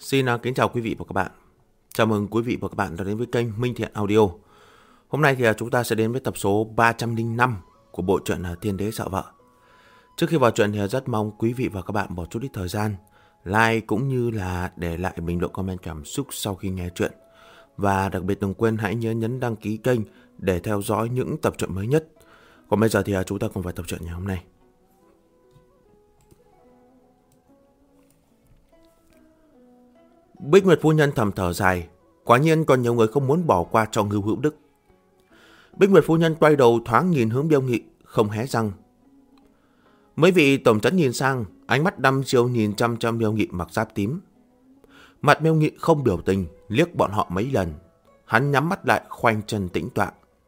Xin kính chào quý vị và các bạn. Chào mừng quý vị và các bạn đã đến với kênh Minh Thiện Audio. Hôm nay thì chúng ta sẽ đến với tập số 305 của bộ truyện Thiên Đế Sợ Vợ. Trước khi vào truyện thì rất mong quý vị và các bạn bỏ chút ít thời gian like cũng như là để lại bình luận comment cảm xúc sau khi nghe truyện. Và đặc biệt đừng quên hãy nhớ nhấn đăng ký kênh để theo dõi những tập truyện mới nhất. Còn bây giờ thì chúng ta cùng vào tập truyện ngày hôm nay. Bích Nguyệt phu nhân thầm thở dài, quả nhiên còn nhiều người không muốn bỏ qua cho Ngưu Hữu Đức. Bích Nguyệt phu nhân quay đầu thoáng nhìn hướng Miêu Nghị, không hé răng. Mấy vị tổng trấn nhìn sang, ánh mắt đăm chiêu nhìn chăm chăm Miêu Nghị mặc giáp tím. Mặt Miêu Nghị không biểu tình, liếc bọn họ mấy lần. Hắn nhắm mắt lại khoanh chân tĩnh tọa.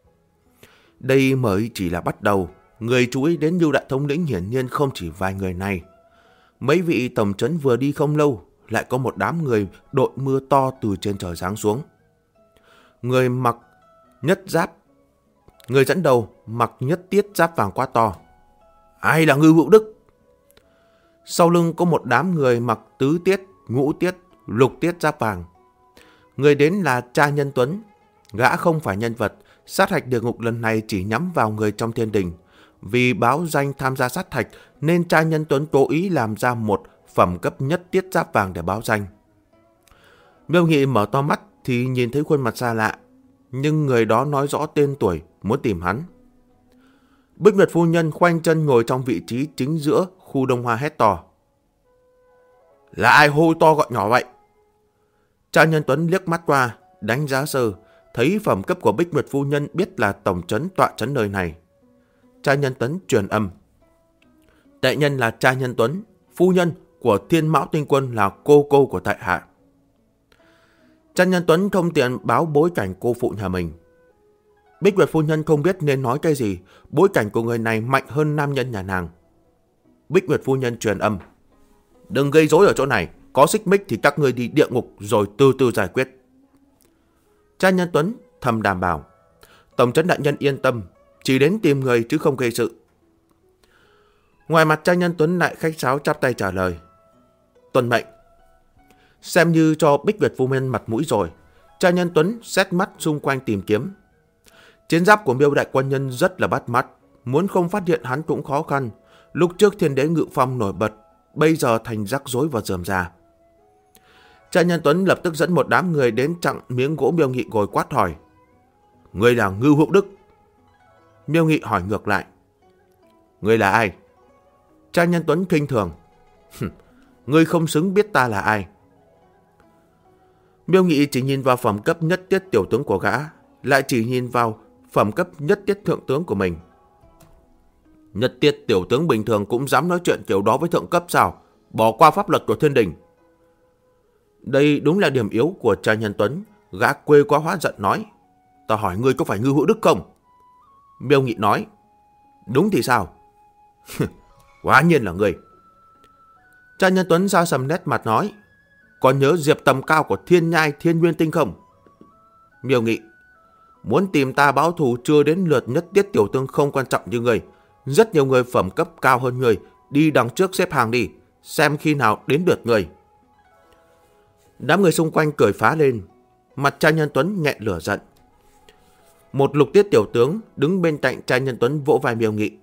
Đây mới chỉ là bắt đầu, người chú ý đến Lưu đại thống lĩnh hiển nhiên không chỉ vài người này. Mấy vị tổng trấn vừa đi không lâu, lại có một đám người đội mưa to từ trên trời giáng xuống. Người mặc nhất giáp, người dẫn đầu mặc nhất tiết giáp vàng quá to. Ai là Ngưu Hữu Đức? Sau lưng có một đám người mặc tứ tiết, ngũ tiết, lục tiết giáp vàng. Người đến là cha Nhân Tuấn. Gã không phải nhân vật, sát hạch địa ngục lần này chỉ nhắm vào người trong thiên đình. Vì báo danh tham gia sát hạch nên cha Nhân Tuấn cố ý làm ra một phẩm cấp nhất tiết giáp vàng để báo danh. Miêu Nghị mở to mắt thì nhìn thấy khuôn mặt xa lạ, nhưng người đó nói rõ tên tuổi, muốn tìm hắn. Bích Nguyệt phu nhân khoanh chân ngồi trong vị trí chính giữa khu Đông Hoa hét to. Là ai hô to gọi nhỏ vậy? Cha Nhân Tuấn liếc mắt qua, đánh giá sơ, thấy phẩm cấp của Bích Nguyệt phu nhân biết là tổng trấn tọa trấn nơi này. Cha Nhân Tuấn truyền âm. Đại nhân là cha Nhân Tuấn, phu nhân của Thiên Mão Tinh Quân là cô của tại hạ. Cha Nhân Tuấn không tiện báo bối cảnh cô phụ nhà mình. Bích Nguyệt phu nhân không biết nên nói cái gì, bối cảnh của người này mạnh hơn nam nhân nhà nàng. Bích Nguyệt phu nhân truyền âm. Đừng gây rối ở chỗ này, có xích mích thì các ngươi đi địa ngục rồi từ từ giải quyết. Cha Nhân Tuấn thầm đảm bảo. Tổng trấn đại nhân yên tâm, chỉ đến tìm người chứ không gây sự. Ngoài mặt cha Nhân Tuấn lại khách sáo chắp tay trả lời. Tuân mệnh. Xem như cho Bích Nguyệt phu nhân mặt mũi rồi, cha Nhân Tuấn xét mắt xung quanh tìm kiếm. Chiến giáp của Miêu đại quân nhân rất là bắt mắt, muốn không phát hiện hắn cũng khó khăn. Lúc trước Thiên Đế Ngự Phong nổi bật, bây giờ thành rắc rối và rườm rà. Cha Nhân Tuấn lập tức dẫn một đám người đến chặn miếng gỗ Miêu Nghị ngồi quát hỏi. Người là Ngưu Hữu Đức. Miêu Nghị hỏi ngược lại. Người là ai? Cha Nhân Tuấn khinh thường. Ngươi không xứng biết ta là ai. Miêu Nghị chỉ nhìn vào phẩm cấp nhất tiết tiểu tướng của gã, lại chỉ nhìn vào phẩm cấp nhất tiết thượng tướng của mình. Nhất tiết tiểu tướng bình thường cũng dám nói chuyện kiểu đó với thượng cấp sao? Bỏ qua pháp luật của thiên đình. Đây đúng là điểm yếu của cha Nhân Tuấn. Gã quê quá hóa giận nói. Ta hỏi ngươi có phải Ngưu Hữu Đức không? Miêu Nghị nói. Đúng thì sao? Quả nhiên là ngươi. Cha Nhân Tuấn ra sầm nét mặt nói. Còn nhớ diệp tầm cao của Thiên Nhai Thiên Nguyên Tinh không? Miêu Nghị. Muốn tìm ta báo thù chưa đến lượt nhất tiết tiểu tướng không quan trọng như ngươi. Rất nhiều người phẩm cấp cao hơn ngươi. Đi đằng trước xếp hàng đi, xem khi nào đến lượt ngươi. Đám người xung quanh cười phá lên. Mặt cha Nhân Tuấn nghẹn lửa giận. Một lục tiết tiểu tướng đứng bên cạnh cha Nhân Tuấn vỗ vai Miêu Nghị.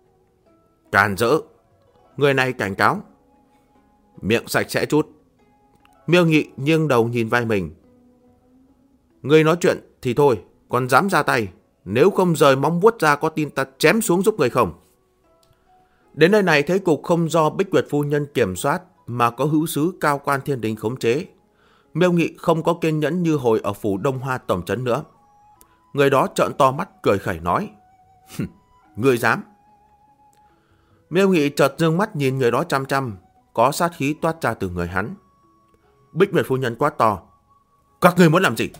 Càn rỡ. Người này cảnh cáo. Miệng sạch sẽ chút. Miêu Nghị nghiêng đầu nhìn vai mình. Người nói chuyện thì thôi, còn dám ra tay. Nếu không rời móng vuốt ra có tin ta chém xuống giúp người không? Đến nơi này thấy cục không do Bích Nguyệt phu nhân kiểm soát mà có hữu sứ cao quan thiên đình khống chế. Miêu Nghị không có kiên nhẫn như hồi ở phủ Đông Hoa tổng trấn nữa. Người đó trợn to mắt cười khẩy nói. Ngươi dám? Miêu Nghị chợt dương mắt nhìn người đó chăm chăm, có sát khí toát ra từ người hắn. Bích Nguyệt phu nhân quát to. Các ngươi muốn làm gì?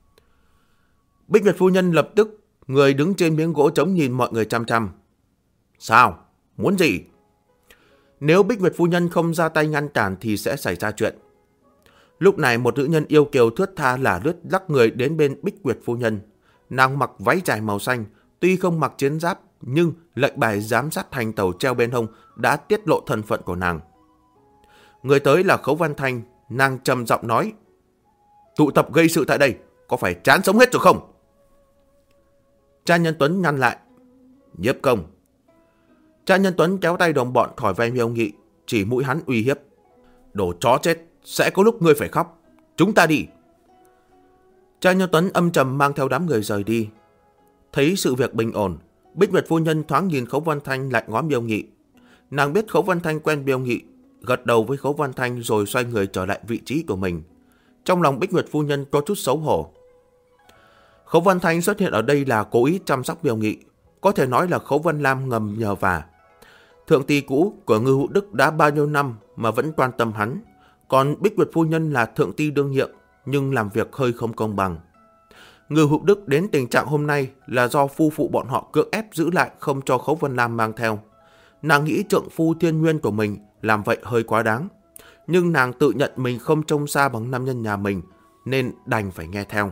Bích Nguyệt phu nhân lập tức người đứng trên miếng gỗ trống nhìn mọi người chăm chăm. Sao? Muốn gì? Nếu Bích Nguyệt phu nhân không ra tay ngăn cản thì sẽ xảy ra chuyện. Lúc này một nữ nhân yêu kiều thướt tha lả lướt lắc người đến bên Bích Nguyệt phu nhân. Nàng mặc váy dài màu xanh, tuy không mặc chiến giáp nhưng lệnh bài giám sát thành tàu treo bên hông đã tiết lộ thân phận của nàng. Người tới là Khấu Văn Thanh, Nàng trầm giọng nói: tụ tập gây sự tại đây, có phải chán sống hết rồi không? Tra Nhân Tuấn ngăn lại: Nhiếp công. Tra Nhân Tuấn kéo tay đồng bọn khỏi vai Miêu Nghị, chỉ mũi hắn uy hiếp: đồ chó chết, sẽ có lúc ngươi phải khóc. Chúng ta đi. Tra Nhân Tuấn âm trầm mang theo đám người rời đi. Thấy sự việc bình ổn, Bích Nguyệt phu nhân thoáng nhìn Khấu Văn Thanh lại ngó Miêu Nghị. Nàng biết Khấu Văn Thanh quen Miêu Nghị, gật đầu với Khấu Văn Thanh rồi xoay người trở lại vị trí của mình. Trong lòng Bích Nguyệt phu nhân có chút xấu hổ. Khấu Văn Thanh xuất hiện ở đây là cố ý chăm sóc Miêu Nghị, có thể nói là Khấu Văn Lam ngầm nhờ vả. Thượng ty cũ của Ngư Hữu Đức đã bao nhiêu năm mà vẫn quan tâm hắn, còn Bích Nguyệt phu nhân là thượng ty đương nhiệm nhưng làm việc hơi không công bằng. Ngư Hữu Đức đến tình trạng hôm nay là do phu phụ bọn họ cưỡng ép giữ lại không cho Khấu Văn Lam mang theo. Nàng nghĩ trượng phu thiên nguyên của mình làm vậy hơi quá đáng, nhưng nàng tự nhận mình không trông xa bằng nam nhân nhà mình nên đành phải nghe theo.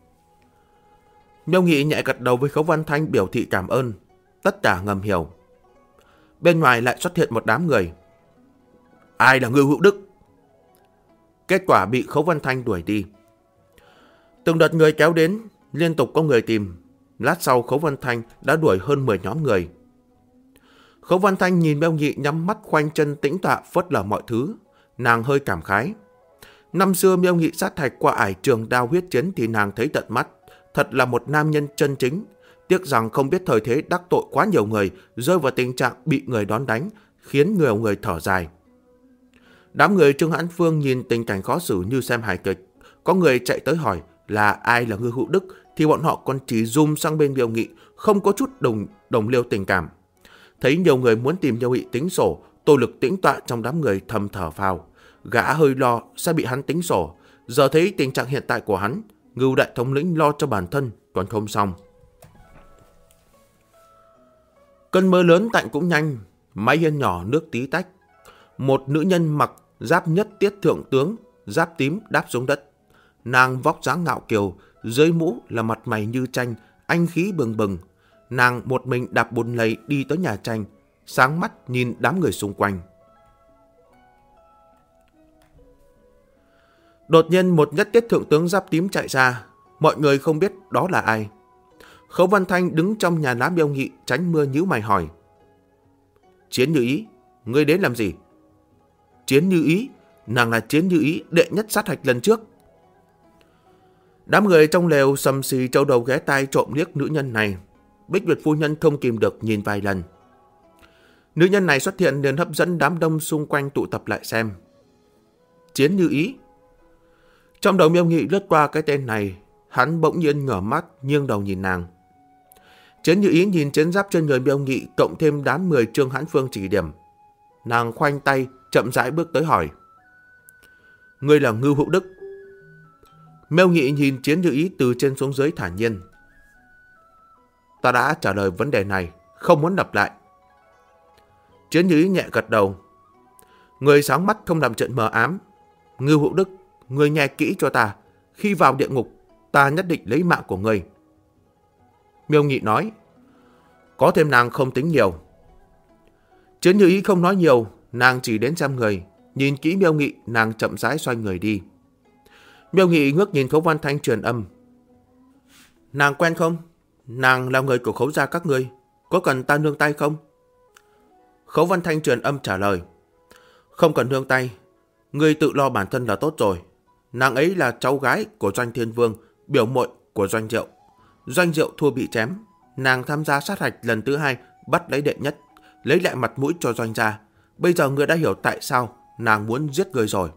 Miêu Nghị nhẹ gật đầu với Khấu Văn Thanh biểu thị cảm ơn, tất cả ngầm hiểu. Bên ngoài lại xuất hiện một đám người. Ai là Ngư Hữu Đức? Kết quả bị Khấu Văn Thanh đuổi đi. Từng đợt người kéo đến, liên tục có người tìm. Lát sau Khấu Văn Thanh đã đuổi hơn 10 nhóm người. Khấu Văn Thanh nhìn Miêu Nghị nhắm mắt khoanh chân tĩnh tọa phớt lờ mọi thứ. Nàng hơi cảm khái. Năm xưa Miêu Nghị sát hạch qua ải trường đao huyết chiến thì nàng thấy tận mắt. Thật là một nam nhân chân chính. Tiếc rằng không biết thời thế đắc tội quá nhiều người, rơi vào tình trạng bị người đón đánh, khiến nhiều người thở dài. Đám người Trương Hãn Phương nhìn tình cảnh khó xử như xem hài kịch. Có người chạy tới hỏi là ai là Ngư Hữu Đức, thì bọn họ còn chỉ zoom sang bên Miêu Nghị, không có chút đồng liêu tình cảm. Thấy nhiều người muốn tìm Miêu Nghị tính sổ, Tô Lực tĩnh tọa trong đám người thầm thở phào. Gã hơi lo sẽ bị hắn tính sổ. Giờ thấy tình trạng hiện tại của hắn, Ngưu đại thống lĩnh lo cho bản thân còn không xong. Cơn mưa lớn tạnh cũng nhanh, mái hiên nhỏ nước tí tách. Một nữ nhân mặc giáp nhất tiết thượng tướng, giáp tím đáp xuống đất. Nàng vóc dáng ngạo kiều, dưới mũ là mặt mày như tranh, anh khí bừng bừng. Nàng một mình đạp bùn lầy đi tới nhà tranh, sáng mắt nhìn đám người xung quanh. Đột nhiên một nhất tiết thượng tướng giáp tím chạy ra, mọi người không biết đó là ai. Khấu Văn Thanh đứng trong nhà lá Miêu Nghị tránh mưa nhíu mày hỏi: Chiến Như Ý, ngươi đến làm gì? Chiến Như Ý, nàng là Chiến Như Ý đệ nhất sát hạch lần trước. Đám người trong lều sầm xì trâu đầu ghé tai trộm liếc nữ nhân này. Bích Nguyệt phu nhân không kìm được nhìn vài lần. Nữ nhân này xuất hiện liền hấp dẫn đám đông xung quanh tụ tập lại xem. Chiến Như Ý. Trong đầu Miêu Nghị lướt qua cái tên này, hắn bỗng nhiên ngửa mắt nghiêng đầu nhìn nàng. Chiến Như Ý nhìn chiến giáp trên người Miêu Nghị cộng thêm đám 10 Trương Hãn Phương chỉ điểm. Nàng khoanh tay chậm rãi bước tới hỏi: Ngươi là Ngưu Hữu Đức? Miêu Nghị nhìn Chiến Như Ý từ trên xuống dưới thản nhiên: Ta đã trả lời vấn đề này, không muốn lặp lại. Chiến Như Ý nhẹ gật đầu. Người sáng mắt không làm chuyện mờ ám. Ngưu Hữu Đức, ngươi nghe kỹ cho ta, khi vào địa ngục, ta nhất định lấy mạng của ngươi. Miêu Nghị nói: Có thêm nàng không tính nhiều. Chiến Như Ý không nói nhiều, nàng chỉ đến xem người. Nhìn kỹ Miêu Nghị, nàng chậm rãi xoay người đi. Miêu Nghị ngước nhìn Khấu Văn Thanh truyền âm: Nàng quen không? Nàng là người của Khấu gia các ngươi, có cần ta nương tay không? Khấu Văn Thanh truyền âm trả lời: Không cần nương tay, ngươi tự lo bản thân là tốt rồi. Nàng ấy là cháu gái của Doanh Thiên Vương, biểu muội của Doanh Diệu. Doanh Diệu thua bị chém, nàng tham gia sát hạch lần thứ 2, bắt lấy đệ nhất, lấy lại mặt mũi cho Doanh gia. Bây giờ ngươi đã hiểu tại sao nàng muốn giết ngươi rồi.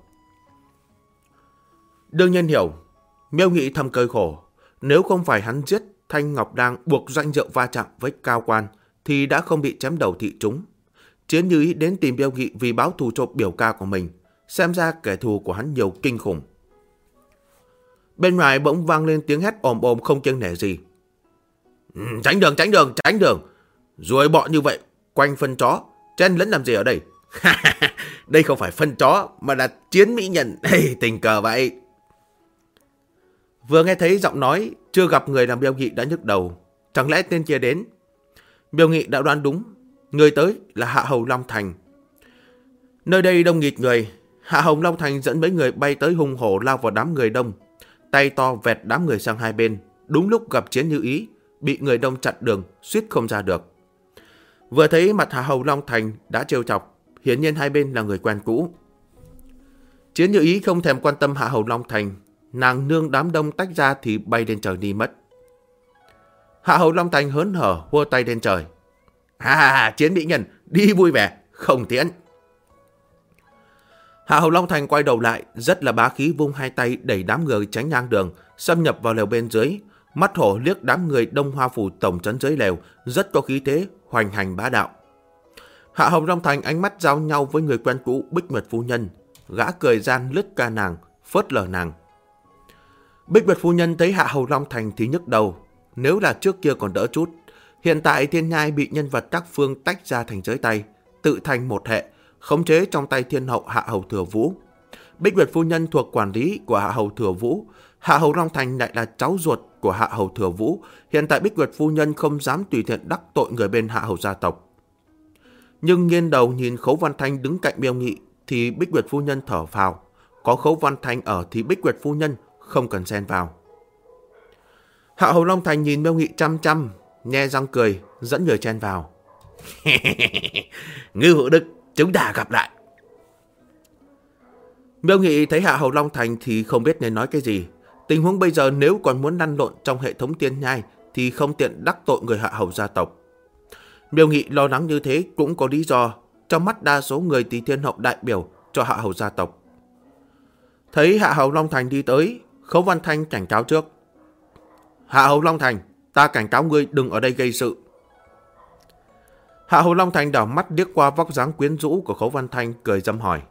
Đương nhiên hiểu. Miêu Nghị thầm cười khổ. Nếu không phải hắn giết Thanh Ngọc Đang buộc Doanh Diệu va chạm với cao quan, thì đã không bị chém đầu thị trúng. Chiến Như Ý đến tìm Miêu Nghị vì báo thù cho biểu ca của mình. Xem ra kẻ thù của hắn nhiều kinh khủng. Bên ngoài bỗng vang lên tiếng hét ồm ồm không kiêng nể gì. Tránh đường, tránh đường, tránh đường. Ruồi bọ như vậy, quanh phân chó, chen lẫn làm gì ở đây? Đây không phải phân chó, mà là chiến mỹ nhân. Tình cờ vậy. Vừa nghe thấy giọng nói, chưa gặp người làm Miêu Nghị đã nhức đầu. Chẳng lẽ tên kia đến? Miêu Nghị đã đoán đúng. Người tới là Hạ Hầu Long Thành. Nơi đây đông nghịt người. Hạ Hồng Long Thành dẫn mấy người bay tới hùng hổ lao vào đám người đông, tay to vẹt đám người sang hai bên. Đúng lúc gặp Chiến Như Ý, bị người đông chặn đường, suýt không ra được. Vừa thấy mặt Hạ Hồng Long Thành đã trêu chọc, hiển nhiên hai bên là người quen cũ. Chiến Như Ý không thèm quan tâm Hạ Hồng Long Thành, nàng nương đám đông tách ra thì bay lên trời đi mất. Hạ Hồng Long Thành hớn hở hua tay lên trời. Chiến mỹ nhân, đi vui vẻ, không tiễn. Hạ Hồng Long Thành quay đầu lại, rất là bá khí vung hai tay đẩy đám người tránh ngang đường, xâm nhập vào lều bên dưới. Mắt hổ liếc đám người Đông Hoa Phủ tổng trấn dưới lều, rất có khí thế, hoành hành bá đạo. Hạ Hồng Long Thành ánh mắt giao nhau với người quen cũ Bích Nguyệt phu nhân, gã cười gian lướt ca nàng, phớt lờ nàng. Bích Nguyệt phu nhân thấy Hạ Hồng Long Thành thì nhức đầu, nếu là trước kia còn đỡ chút. Hiện tại Thiên Nhai bị nhân vật các phương tách ra thành giới tay, tự thành một hệ, khống chế trong tay Thiên Hậu Hạ Hầu Thừa Vũ. Bích Nguyệt phu nhân thuộc quản lý của Hạ Hầu Thừa Vũ, Hạ Hồng Long Thành lại là cháu ruột của Hạ Hầu Thừa Vũ. Hiện tại Bích Nguyệt phu nhân không dám tùy tiện đắc tội người bên Hạ Hầu gia tộc. Nhưng nghiêng đầu nhìn Khấu Văn Thanh đứng cạnh Miêu Nghị thì Bích Nguyệt phu nhân thở phào. Có Khấu Văn Thanh ở thì Bích Nguyệt phu nhân không cần xen vào. Hạ Hồng Long Thành nhìn Miêu Nghị chăm chăm, nhe răng cười, dẫn người chen vào. Ngư Hữu Đức, chúng ta gặp lại. Miêu Nghị thấy Hạ Hồng Long Thành thì không biết nên nói cái gì. Tình huống bây giờ nếu còn muốn lăn lộn trong hệ thống Tiên Nhai thì không tiện đắc tội người Hạ Hầu gia tộc. Miêu Nghị lo lắng như thế cũng có lý do. Trong mắt đa số người thì Thiên Hậu đại biểu cho Hạ Hầu gia tộc. Thấy Hạ Hồng Long Thành đi tới, Khấu Văn Thanh cảnh cáo trước. Hạ Hồng Long Thành, ta cảnh cáo ngươi đừng ở đây gây sự. Hạ Hồng Long Thành đảo mắt điếc qua vóc dáng quyến rũ của Khấu Văn Thanh, cười dâm hỏi.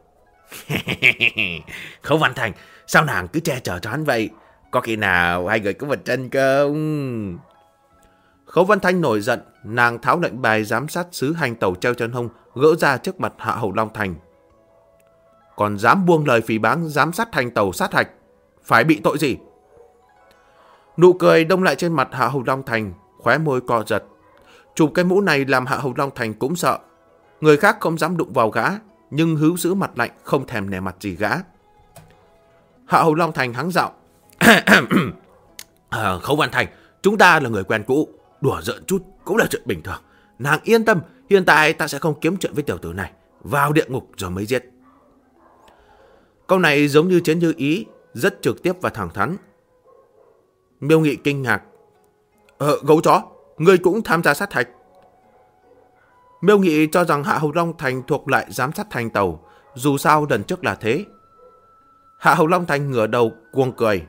Khấu Văn Thanh, sao nàng cứ che chở cho hắn vậy? Có khi nào hai người có một chân không? Khấu Văn Thanh nổi giận, nàng tháo lệnh bài giám sát sứ hành tẩu treo chân hông, gỡ ra trước mặt Hạ Hồng Long Thành. Còn dám buông lời phỉ báng giám sát hành tẩu sát hạch, phải bị tội gì? Nụ cười đông lại trên mặt Hạ Hồng Long Thành, khóe môi co giật. Chụp cái mũ này làm Hạ Hồng Long Thành cũng sợ. Người khác không dám đụng vào gã, nhưng hữu giữ mặt lạnh không thèm nể mặt gì gã. Hạ Hồng Long Thành hắng giọng. Khấu Văn Thành, chúng ta là người quen cũ, đùa giỡn chút cũng là chuyện bình thường. Nàng yên tâm, hiện tại ta sẽ không kiếm chuyện với tiểu tử này, vào địa ngục rồi mới giết. Câu này giống như Chiến Như Ý, rất trực tiếp và thẳng thắn. Miêu Nghị kinh ngạc. Gấu chó, ngươi cũng tham gia sát hạch. Miêu Nghị cho rằng Hạ Hồng Long Thành thuộc lại giám sát hành tàu, dù sao lần trước là thế. Hạ Hồng Long Thành ngửa đầu cuồng cười.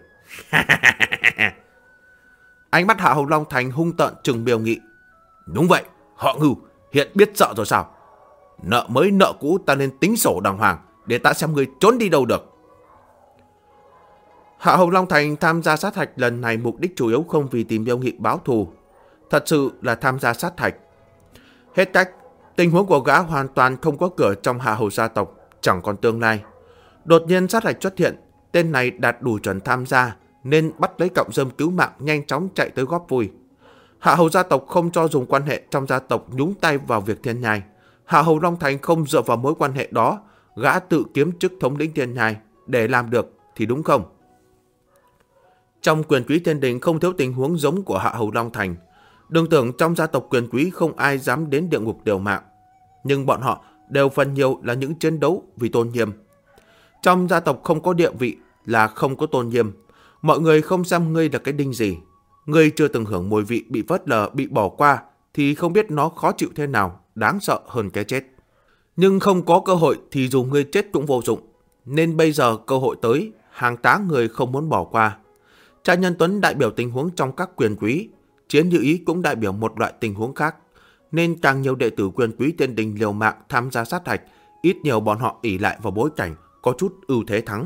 Ánh mắt Hạ Hồng Long Thành hung tợn trừng Miêu Nghị. Đúng vậy, họ Ngưu hiện biết sợ rồi sao? Nợ mới nợ cũ ta nên tính sổ đàng hoàng, để ta xem ngươi trốn đi đâu được. Hạ Hồng Long Thành tham gia sát hạch lần này mục đích chủ yếu không vì tìm Miêu Nghị báo thù, thật sự là tham gia sát hạch. Hết cách, tình huống của gã hoàn toàn không có cửa trong Hạ Hầu gia tộc, chẳng còn tương lai. Đột nhiên sát hạch xuất hiện, tên này đạt đủ chuẩn tham gia, nên bắt lấy cọng rơm cứu mạng nhanh chóng chạy tới góp vui. Hạ Hầu gia tộc không cho dùng quan hệ trong gia tộc nhúng tay vào việc Thiên Nhai. Hạ Hầu Long Thành không dựa vào mối quan hệ đó, gã tự kiếm chức thống lĩnh Thiên Nhai để làm được thì đúng không? Trong quyền quý thiên đình không thiếu tình huống giống của Hạ Hầu Long Thành. Đừng tưởng trong gia tộc quyền quý không ai dám đến địa ngục liều mạng, nhưng bọn họ đều phần nhiều là những chiến đấu vì tôn nghiêm. Trong gia tộc không có địa vị là không có tôn nghiêm. Mọi người không xem ngươi là cái đinh gì. Ngươi chưa từng hưởng mùi vị bị phớt lờ, bị bỏ qua thì không biết nó khó chịu thế nào, đáng sợ hơn cái chết. Nhưng không có cơ hội thì dù ngươi chết cũng vô dụng. Nên bây giờ cơ hội tới, hàng tá người không muốn bỏ qua. Cha Nhân Tuấn đại biểu tình huống trong các quyền quý, Chiến Như Ý cũng đại biểu một loại tình huống khác. Nên càng nhiều đệ tử quyền quý thiên đình liều mạng tham gia sát hạch, ít nhiều bọn họ ỷ lại vào bối cảnh có chút ưu thế thắng.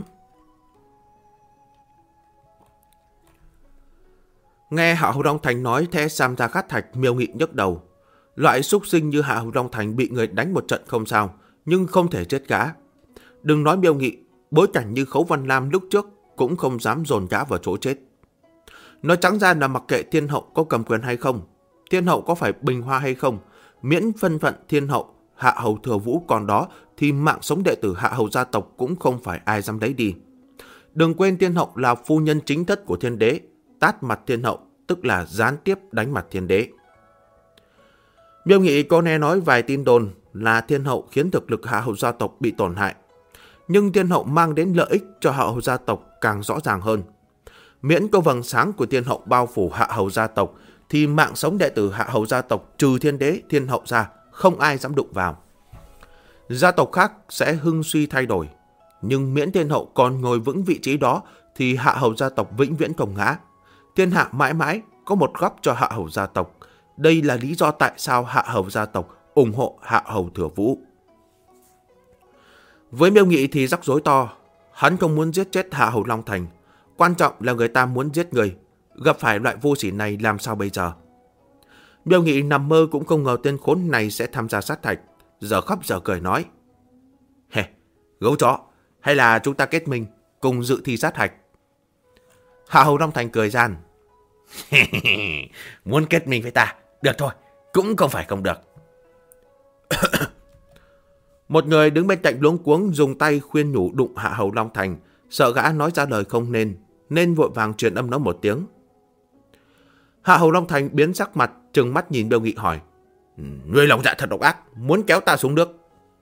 Nghe Hạ Hầu Long Thành nói thế tham gia sát hạch, Miêu Nghị nhức đầu. Loại súc sinh như Hạ Hầu Long Thành bị người đánh một trận không sao, nhưng không thể chết gã. Đừng nói Miêu Nghị, bối cảnh như Khấu Văn Lam lúc trước cũng không dám dồn gã vào chỗ chết. Nói trắng ra là mặc kệ Thiên Hậu có cầm quyền hay không, Thiên Hậu có phải bình hoa hay không, miễn thân phận Thiên Hậu Hạ hầu Thừa Vũ còn đó thì mạng sống đệ tử Hạ hầu gia tộc cũng không phải ai dám lấy đi. Đừng quên Thiên hậu là phu nhân chính thất của Thiên đế, tát mặt Thiên hậu tức là gián tiếp đánh mặt Thiên đế. Miêu Nghị có nghe nói vài tin đồn là Thiên hậu khiến thực lực Hạ hầu gia tộc bị tổn hại. Nhưng Thiên hậu mang đến lợi ích cho Hạ hầu gia tộc càng rõ ràng hơn. Miễn có vầng sáng của Thiên hậu bao phủ Hạ hầu gia tộc thì mạng sống đệ tử Hạ hầu gia tộc trừ Thiên đế, Thiên hậu ra không ai dám đụng vào. Gia tộc khác sẽ hưng suy thay đổi, nhưng miễn Thiên hậu còn ngồi vững vị trí đó thì Hạ hầu gia tộc vĩnh viễn không ngã. Thiên hạ mãi mãi có một góc cho Hạ hầu gia tộc. Đây là lý do tại sao Hạ hầu gia tộc ủng hộ Hạ hầu Thừa Vũ. Với Miêu Nghị thì rắc rối to. Hắn không muốn giết chết Hạ hầu Long Thành. Quan trọng là người ta muốn giết người. Gặp phải loại vô sỉ này làm sao bây giờ? Miêu Nghị nằm mơ cũng không ngờ tên khốn này sẽ tham gia sát hạch. Giờ khóc giờ cười nói: Hề, gấu chó, hay là chúng ta kết minh cùng dự thi sát hạch? Hạ hầu Long Thành cười gian: Muốn kết minh với ta? Được thôi, cũng không phải không được. Một người đứng bên cạnh luống cuống dùng tay khuyên nhủ đụng Hạ hầu Long Thành, sợ gã nói ra lời không nên vội vàng truyền âm nói một tiếng. Hạ hầu Long Thành biến sắc mặt, trừng mắt nhìn Miêu Nghị hỏi: Ngươi lòng dạ thật độc ác, muốn kéo ta xuống nước.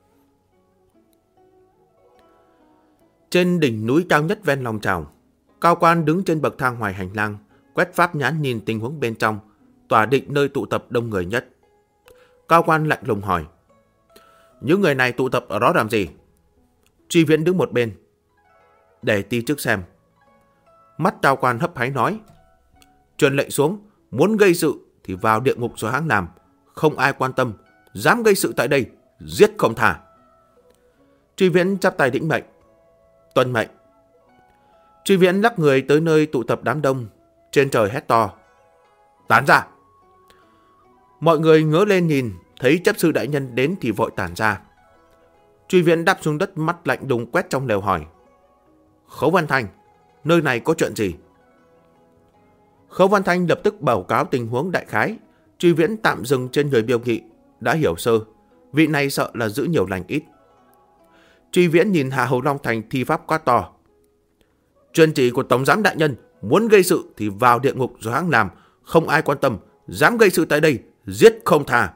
Trên đỉnh núi cao nhất ven lòng trào, Cao Quan đứng trên bậc thang ngoài hành lang, quét pháp nhãn nhìn tình huống bên trong, tỏa định nơi tụ tập đông người nhất. Cao Quan lạnh lùng hỏi: Những người này tụ tập ở đó làm gì? Truy Viễn đứng một bên: Để ti trước xem. Mắt Cao Quan hấp háy nói: Truyền lệnh xuống, muốn gây sự thì vào địa ngục rồi hãng làm, không ai quan tâm, dám gây sự tại đây, giết không tha. Truy Viễn chắp tay lĩnh mệnh: Tuân mệnh. Truy Viễn lắc người tới nơi tụ tập đám đông, trên trời hét to: Tán ra! Mọi người ngớ lên nhìn, thấy chấp sư đại nhân đến thì vội tản ra. Truy Viễn đáp xuống đất, mắt lạnh đùng quét trong lều hỏi: Khấu Văn Thanh, nơi này có chuyện gì? Khấu Văn Thanh lập tức báo cáo tình huống đại khái. Truy Viễn tạm dừng trên người Miêu Nghị, đã hiểu sơ, vị này sợ là giữ nhiều lành ít. Truy Viễn nhìn Hạ hầu Long Thành thi pháp quá to: Truyền chỉ của Tổng giám đại nhân, muốn gây sự thì vào địa ngục rồi hãng làm, không ai quan tâm, dám gây sự tại đây, giết không tha.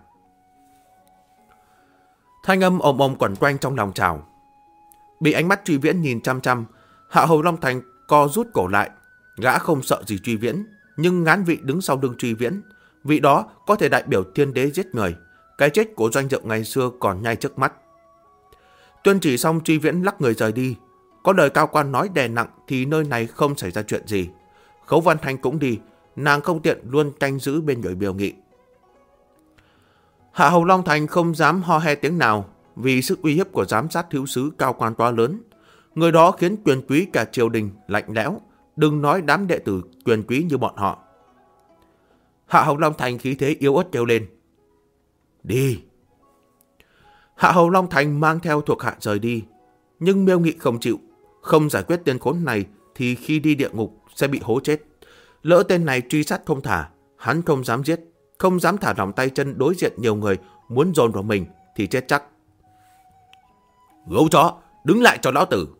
Thanh âm ồm ồm quẩn quanh trong lòng trào. Bị ánh mắt Truy Viễn nhìn chăm chăm, Hạ hầu Long Thành co rút cổ lại. Gã không sợ gì Truy Viễn, nhưng ngán vị đứng sau lưng Truy Viễn. Vị đó có thể đại biểu Thiên đế giết người. Cái chết của Doanh Diệu ngày xưa còn nhai trước mắt. Tuyên chỉ xong, Truy Viễn lắc người rời đi. Có lời Cao Quan nói đè nặng thì nơi này không xảy ra chuyện gì. Khấu Văn Thanh cũng đi, nàng không tiện luôn canh giữ bên người Miêu Nghị. Hạ hầu Long Thành không dám ho he tiếng nào, vì sức uy hiếp của giám sát thiếu sứ Cao Quan quá lớn. Người đó khiến quyền quý cả triều đình lạnh lẽo, đừng nói đám đệ tử quyền quý như bọn họ. Hạ hầu Long Thành khí thế yếu ớt kêu lên: Đi! Hạ hầu Long Thành mang theo thuộc hạ rời đi, nhưng Miêu Nghị không chịu. Không giải quyết tên khốn này thì khi đi địa ngục sẽ bị hố chết. Lỡ tên này truy sát không thả, hắn không dám giết, không dám thả lỏng tay chân đối diện nhiều người muốn dồn vào mình thì chết chắc. Gấu chó, đứng lại cho lão tử!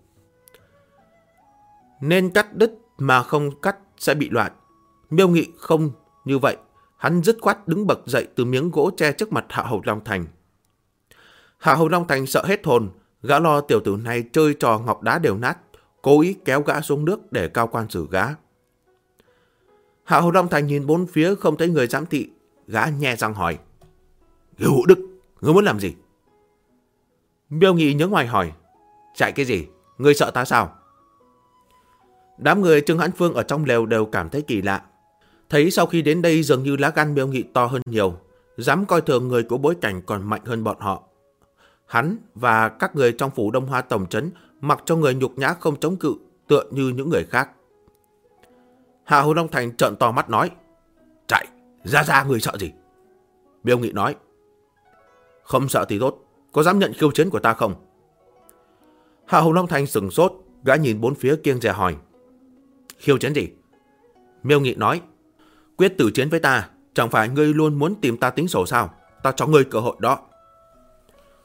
Nên cắt đứt mà không cắt sẽ bị loạn. Miêu Nghị không như vậy, hắn dứt khoát đứng bật dậy từ miếng gỗ tre trước mặt Hạ hầu Long Thành. Hạ hầu Long Thành sợ hết hồn, gã lo tiểu tử này chơi trò ngọc đá đều nát, cố ý kéo gã xuống nước để Cao Quan xử gã. Hạ hầu Long Thành nhìn bốn phía không thấy người giám thị, gã nhe răng hỏi: Hữu Đức, ngươi muốn làm gì? Miêu Nghị nhớ ngoài hỏi: Chạy cái gì? Ngươi sợ ta sao? Đám người Trương Hãn Phương ở trong lều đều cảm thấy kỳ lạ. Thấy sau khi đến đây dường như lá gan Miêu Nghị to hơn nhiều, dám coi thường người của bối cảnh còn mạnh hơn bọn họ. Hắn và các người trong phủ Đông Hoa tổng trấn mặc cho người nhục nhã không chống cự, tựa như những người khác. Hạ hầu Long Thành trợn to mắt nói: Chạy, ra người sợ gì? Miêu Nghị nói: Không sợ thì tốt, có dám nhận khiêu chiến của ta không? Hạ hầu Long Thành sửng sốt, gã nhìn bốn phía kiêng dè hỏi: Khiêu chiến gì? Miêu Nghị nói: Quyết tử chiến với ta, chẳng phải ngươi luôn muốn tìm ta tính sổ sao? Ta cho ngươi cơ hội đó.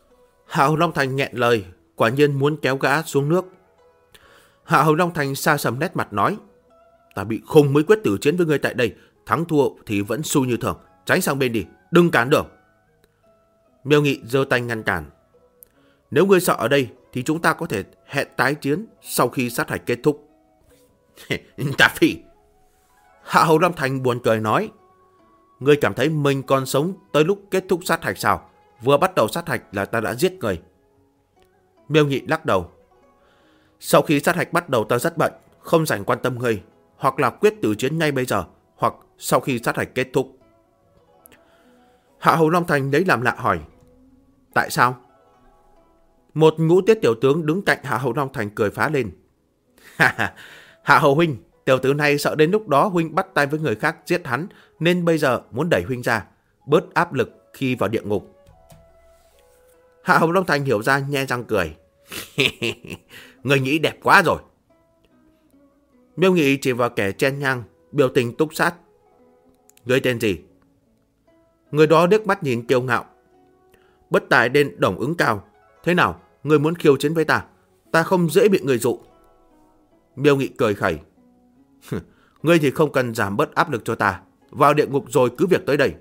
Hạ Hầu Long Thành nghẹn lời, quả nhiên muốn kéo gã xuống nước. Hạ Hầu Long Thành sa sầm nét mặt nói, ta bị khùng mới quyết tử chiến với ngươi tại đây, thắng thua thì vẫn xu như thường, tránh sang bên đi, đừng cản đường. Miêu Nghị giơ tay ngăn cản. Nếu ngươi sợ ở đây thì chúng ta có thể hẹn tái chiến sau khi sát hạch kết thúc. Ta phỉ. Hạ Hầu Long Thành buồn cười nói, ngươi cảm thấy mình còn sống tới lúc kết thúc sát hạch sao? Vừa bắt đầu sát hạch là ta đã giết người. Miêu Nghị lắc đầu. Sau khi sát hạch bắt đầu ta rất bận, không rảnh quan tâm ngươi, hoặc là quyết tử chiến ngay bây giờ, hoặc sau khi sát hạch kết thúc. Hạ Hầu Long Thành lấy làm lạ hỏi, tại sao? Một ngũ tiết tiểu tướng đứng cạnh Hạ Hầu Long Thành cười phá lên. Hạ Hầu huynh, tiểu tử này sợ đến lúc đó huynh bắt tay với người khác giết hắn, nên bây giờ muốn đẩy huynh ra, bớt áp lực khi vào địa ngục. Hạ Hầu Long Thành hiểu ra, nhe răng cười. Người nghĩ đẹp quá rồi. Miêu Nghị chỉ vào kẻ chen nhang, biểu tình túc sát. Ngươi tên gì? Người đó liếc mắt nhìn kiêu ngạo. Bất tài đến Đồng Ứng Cao. Thế nào, ngươi muốn khiêu chiến với ta? Ta không dễ bị người dụ. Miêu Nghị cười khẩy. Ngươi thì không cần giảm bớt áp lực cho ta. Vào địa ngục rồi cứ việc tới đây.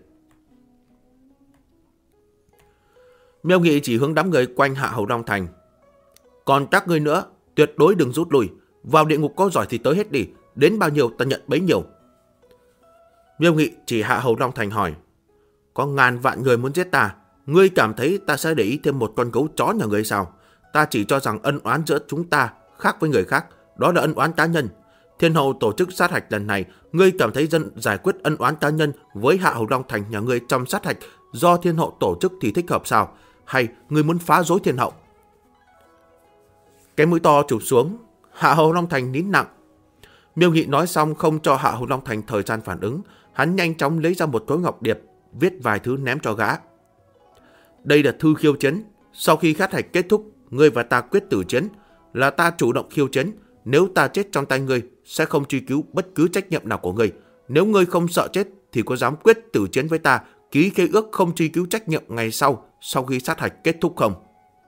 Miêu Nghị chỉ hướng đám người quanh Hạ Hầu Long Thành. Còn các ngươi nữa, tuyệt đối đừng rút lui. Vào địa ngục có giỏi thì tới hết đi. Đến bao nhiêu ta nhận bấy nhiêu. Miêu Nghị chỉ Hạ Hầu Long Thành hỏi. Có ngàn vạn người muốn giết ta. Ngươi cảm thấy ta sẽ để ý thêm một con gấu chó nhà ngươi sao? Ta chỉ cho rằng ân oán giữa chúng ta khác với người khác. Đó là ân oán cá nhân. Thiên hậu tổ chức sát hạch lần này, ngươi cảm thấy dân giải quyết ân oán cá nhân với Hạ Hầu Long Thành nhà ngươi trong sát hạch do thiên hậu tổ chức thì thích hợp sao? Hay ngươi muốn phá rối thiên hậu? Cái mũi to chụp xuống, Hạ Hầu Long Thành nín nặng. Miêu Nghị nói xong không cho Hạ Hầu Long Thành thời gian phản ứng, hắn nhanh chóng lấy ra một khối ngọc điệp, viết vài thứ ném cho gã. Đây là thư khiêu chiến, sau khi sát hạch kết thúc, ngươi và ta quyết tử chiến, là ta chủ động khiêu chiến, nếu ta chết trong tay ngươi sẽ không truy cứu bất cứ trách nhiệm nào của ngươi. Nếu ngươi không sợ chết thì có dám quyết tử chiến với ta, ký khế ước không truy cứu trách nhiệm ngày sau khi sát hạch kết thúc không?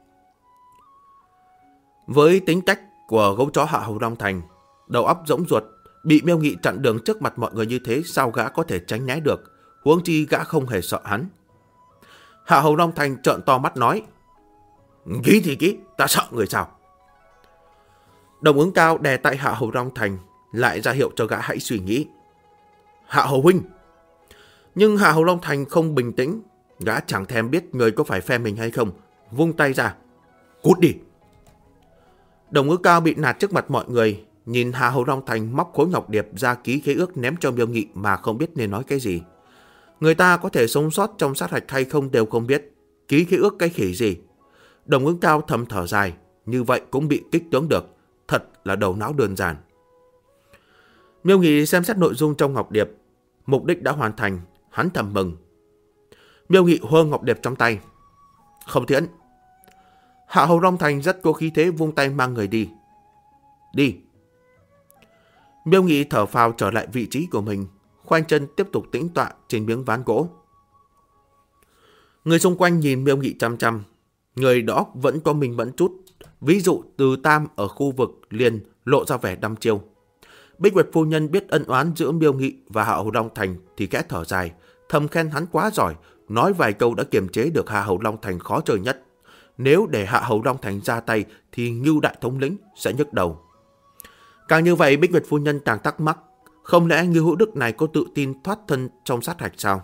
Với tính cách của gấu chó Hạ Hầu Long Thành, đầu óc rỗng ruột, bị Miêu Nghị chặn đường trước mặt mọi người như thế sao gã có thể tránh né được, huống chi gã không hề sợ hắn. Hạ Hầu Long Thành trợn to mắt nói, ký thì ký, ta sợ người sao? Đồng Ứng Cao đè tại Hạ Hầu Long Thành, lại ra hiệu cho gã hãy suy nghĩ. Hạ Hầu huynh! Nhưng Hạ Hầu Long Thành không bình tĩnh, gã chẳng thèm biết người có phải phe mình hay không, vung tay ra. Cút đi! Đồng Ứng Cao bị nạt trước mặt mọi người, nhìn Hạ Hầu Long Thành móc khối ngọc điệp ra ký khế ước ném cho Miêu Nghị mà không biết nên nói cái gì. Người ta có thể sống sót trong sát hạch hay không đều không biết, ký khế ước cái khỉ gì. Đồng Ứng Cao thầm thở dài, như vậy cũng bị kích tướng được, thật là đầu não đơn giản. Miêu Nghị xem xét nội dung trong ngọc điệp, mục đích đã hoàn thành, hắn thầm mừng. Miêu Nghị hơ ngọc điệp trong tay. Không thiện. Hạ Hầu Long Thành rất có khí thế vung tay mang người đi. Đi. Miêu Nghị thở phào trở lại vị trí của mình, khoanh chân tiếp tục tĩnh tọa trên miếng ván gỗ. Người xung quanh nhìn Miêu Nghị chăm chăm, người đó vẫn có mình mẫn chút. Ví dụ Từ Tam ở khu vực liền lộ ra vẻ đăm chiêu. Bích Nguyệt phu nhân biết ân oán giữa Miêu Nghị và Hạ Hầu Long Thành thì khẽ thở dài, thầm khen hắn quá giỏi, nói vài câu đã kiềm chế được Hạ Hầu Long Thành khó chơi nhất. Nếu để Hạ Hầu Long Thành ra tay thì Ngưu đại thống lĩnh sẽ nhức đầu. Càng như vậy Bích Nguyệt phu nhân càng thắc mắc, không lẽ Ngưu Hữu Đức này có tự tin thoát thân trong sát hạch sao?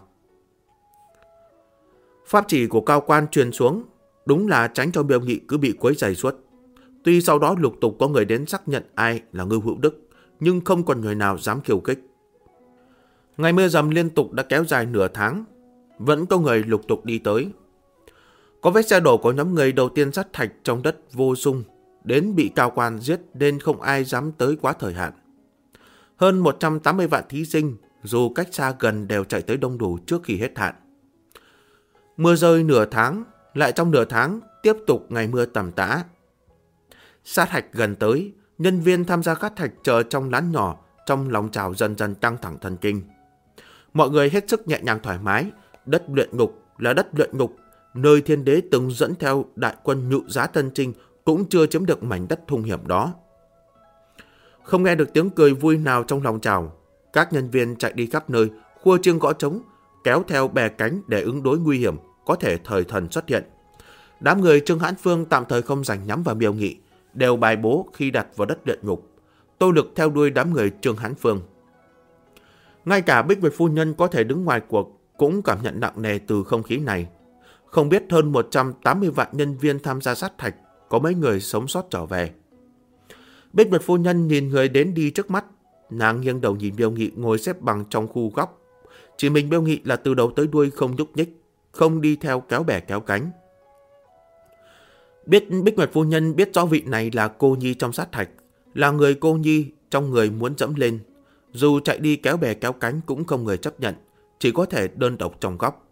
Pháp chỉ của cao quan truyền xuống, đúng là tránh cho Miêu Nghị cứ bị quấy rầy suốt. Tuy sau đó lục tục có người đến xác nhận ai là Ngưu Hữu Đức, nhưng không còn người nào dám khiêu khích. Ngày mưa rầm liên tục đã kéo dài nửa tháng, vẫn có người lục tục đi tới. Có vết xe đổ của nhóm người đầu tiên sát hạch trong đất Vô Sung, đến bị cao quan giết nên không ai dám tới quá thời hạn. Hơn 180 vạn thí sinh, dù cách xa gần đều chạy tới đông đủ trước khi hết hạn. Mưa rơi nửa tháng, lại trong nửa tháng tiếp tục ngày mưa tầm tã. Sát hạch gần tới, nhân viên tham gia sát hạch chờ trong lán nhỏ, trong lòng trào dần dần căng thẳng thần kinh. Mọi người hết sức nhẹ nhàng thoải mái, đất luyện ngục là đất luyện ngục, nơi thiên đế từng dẫn theo đại quân Nhự Giá Tân Trinh cũng chưa chiếm được mảnh đất hung hiểm đó. Không nghe được tiếng cười vui nào trong lòng Trào, các nhân viên chạy đi khắp nơi, khua chiêng gõ trống, kéo theo bè cánh để ứng đối nguy hiểm có thể thời thần xuất hiện. Đám người Trương Hãn Phương tạm thời không dành nhắm vào Miêu Nghị, đều bài bố khi đặt vào đất luyện ngục. Tô Lực theo đuôi đám người Trương Hãn Phương. Ngay cả Bích Nguyệt phu nhân có thể đứng ngoài cuộc cũng cảm nhận nặng nề từ không khí này. Không biết hơn 180 vạn nhân viên tham gia sát hạch có mấy người sống sót trở về. Bích Nguyệt phu nhân nhìn người đến đi trước mắt, nàng nghiêng đầu nhìn Miêu Nghị ngồi xếp bằng trong khu góc. Chỉ mình Miêu Nghị là từ đầu tới đuôi không nhúc nhích, không đi theo kéo bè kéo cánh. Bích Nguyệt phu nhân biết rõ vị này là cô nhi trong sát hạch, là người cô nhi trong người muốn dẫm lên. Dù chạy đi kéo bè kéo cánh cũng không người chấp nhận, chỉ có thể đơn độc trong góc.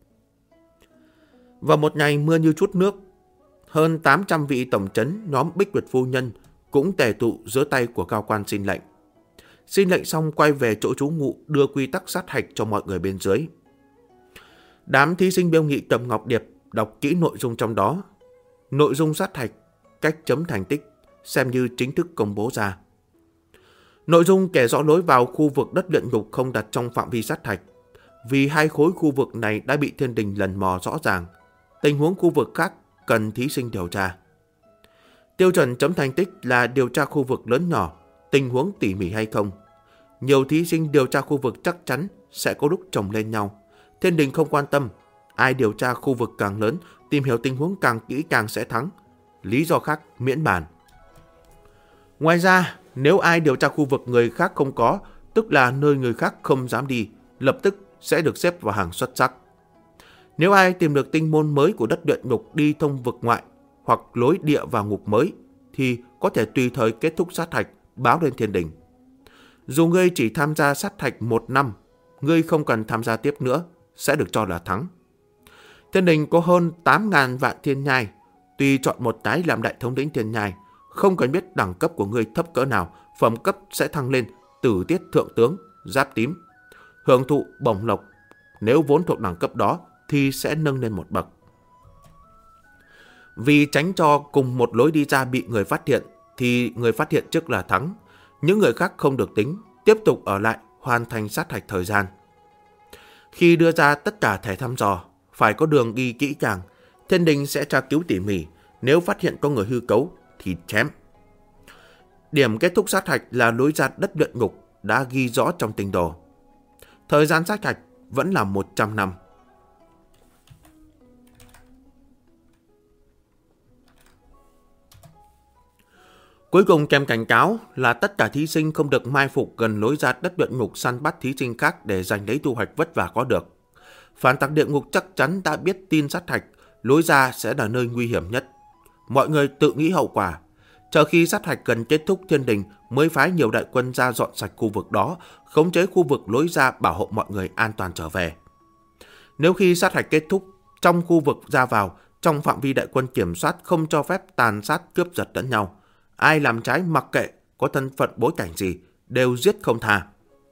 Vào một ngày mưa như chút nước, hơn 800 vị tổng trấn nhóm Bích Nguyệt phu nhân cũng tề tụ dưới tay của cao quan xin lệnh. Xin lệnh xong quay về chỗ trú ngụ đưa quy tắc sát hạch cho mọi người bên dưới. Đám thí sinh Miêu Nghị cầm ngọc điệp đọc kỹ nội dung trong đó. Nội dung sát hạch, cách chấm thành tích, xem như chính thức công bố ra. Nội dung kể rõ lối vào khu vực đất luyện ngục không đặt trong phạm vi sát hạch, vì hai khối khu vực này đã bị thiên đình lần mò rõ ràng. Tình huống khu vực khác cần thí sinh điều tra. Tiêu chuẩn chấm thành tích là điều tra khu vực lớn nhỏ, tình huống tỉ mỉ hay không. Nhiều thí sinh điều tra khu vực chắc chắn sẽ có lúc chồng lên nhau. Thiên đình không quan tâm, ai điều tra khu vực càng lớn, tìm hiểu tình huống càng kỹ càng sẽ thắng. Lý do khác miễn bàn. Ngoài ra, nếu ai điều tra khu vực người khác không có, tức là nơi người khác không dám đi, lập tức sẽ được xếp vào hàng xuất sắc. Nếu ai tìm được tinh môn mới của đất luyện ngục đi thông vực ngoại hoặc lối địa vào ngục mới, thì có thể tùy thời kết thúc sát hạch, báo lên thiên đình. Dù ngươi chỉ tham gia sát hạch 1 năm, ngươi không cần tham gia tiếp nữa, sẽ được cho là thắng. Thiên đình có hơn 8.000 vạn thiên nhai, tuy chọn một cái làm đại thống lĩnh thiên nhai, không cần biết đẳng cấp của ngươi thấp cỡ nào, phẩm cấp sẽ thăng lên, tử tiết thượng tướng, giáp tím. Hưởng thụ bổng lộc, nếu vốn thuộc đẳng cấp đó thì sẽ nâng lên một bậc. Vì tránh cho cùng một lối đi ra bị người phát hiện, thì người phát hiện trước là thắng. Những người khác không được tính, tiếp tục ở lại hoàn thành sát hạch thời gian. Khi đưa ra tất cả thẻ thăm dò, phải có đường đi kỹ càng. Thiên đình sẽ tra cứu tỉ mỉ, nếu phát hiện có người hư cấu thì chém. Điểm kết thúc sát hạch là lối ra đất luyện ngục đã ghi rõ trong tinh đồ. Thời gian sát hạch vẫn là 100 năm. Cuối cùng kèm cảnh cáo là tất cả thí sinh không được mai phục gần lối ra đất luyện ngục săn bắt thí sinh khác để giành lấy thu hoạch vất vả có được. Phản tặc địa ngục chắc chắn đã biết tin sát hạch, lối ra sẽ là nơi nguy hiểm nhất. Mọi người tự nghĩ hậu quả. Chờ khi sát hạch gần kết thúc, thiên đình mới phái nhiều đại quân ra dọn sạch khu vực đó, khống chế khu vực lối ra, bảo hộ mọi người an toàn trở về. Nếu khi sát hạch kết thúc, trong khu vực ra vào, trong phạm vi đại quân kiểm soát không cho phép tàn sát cướp giật lẫn nhau. Ai làm trái mặc kệ có thân phận bối cảnh gì, đều giết không tha.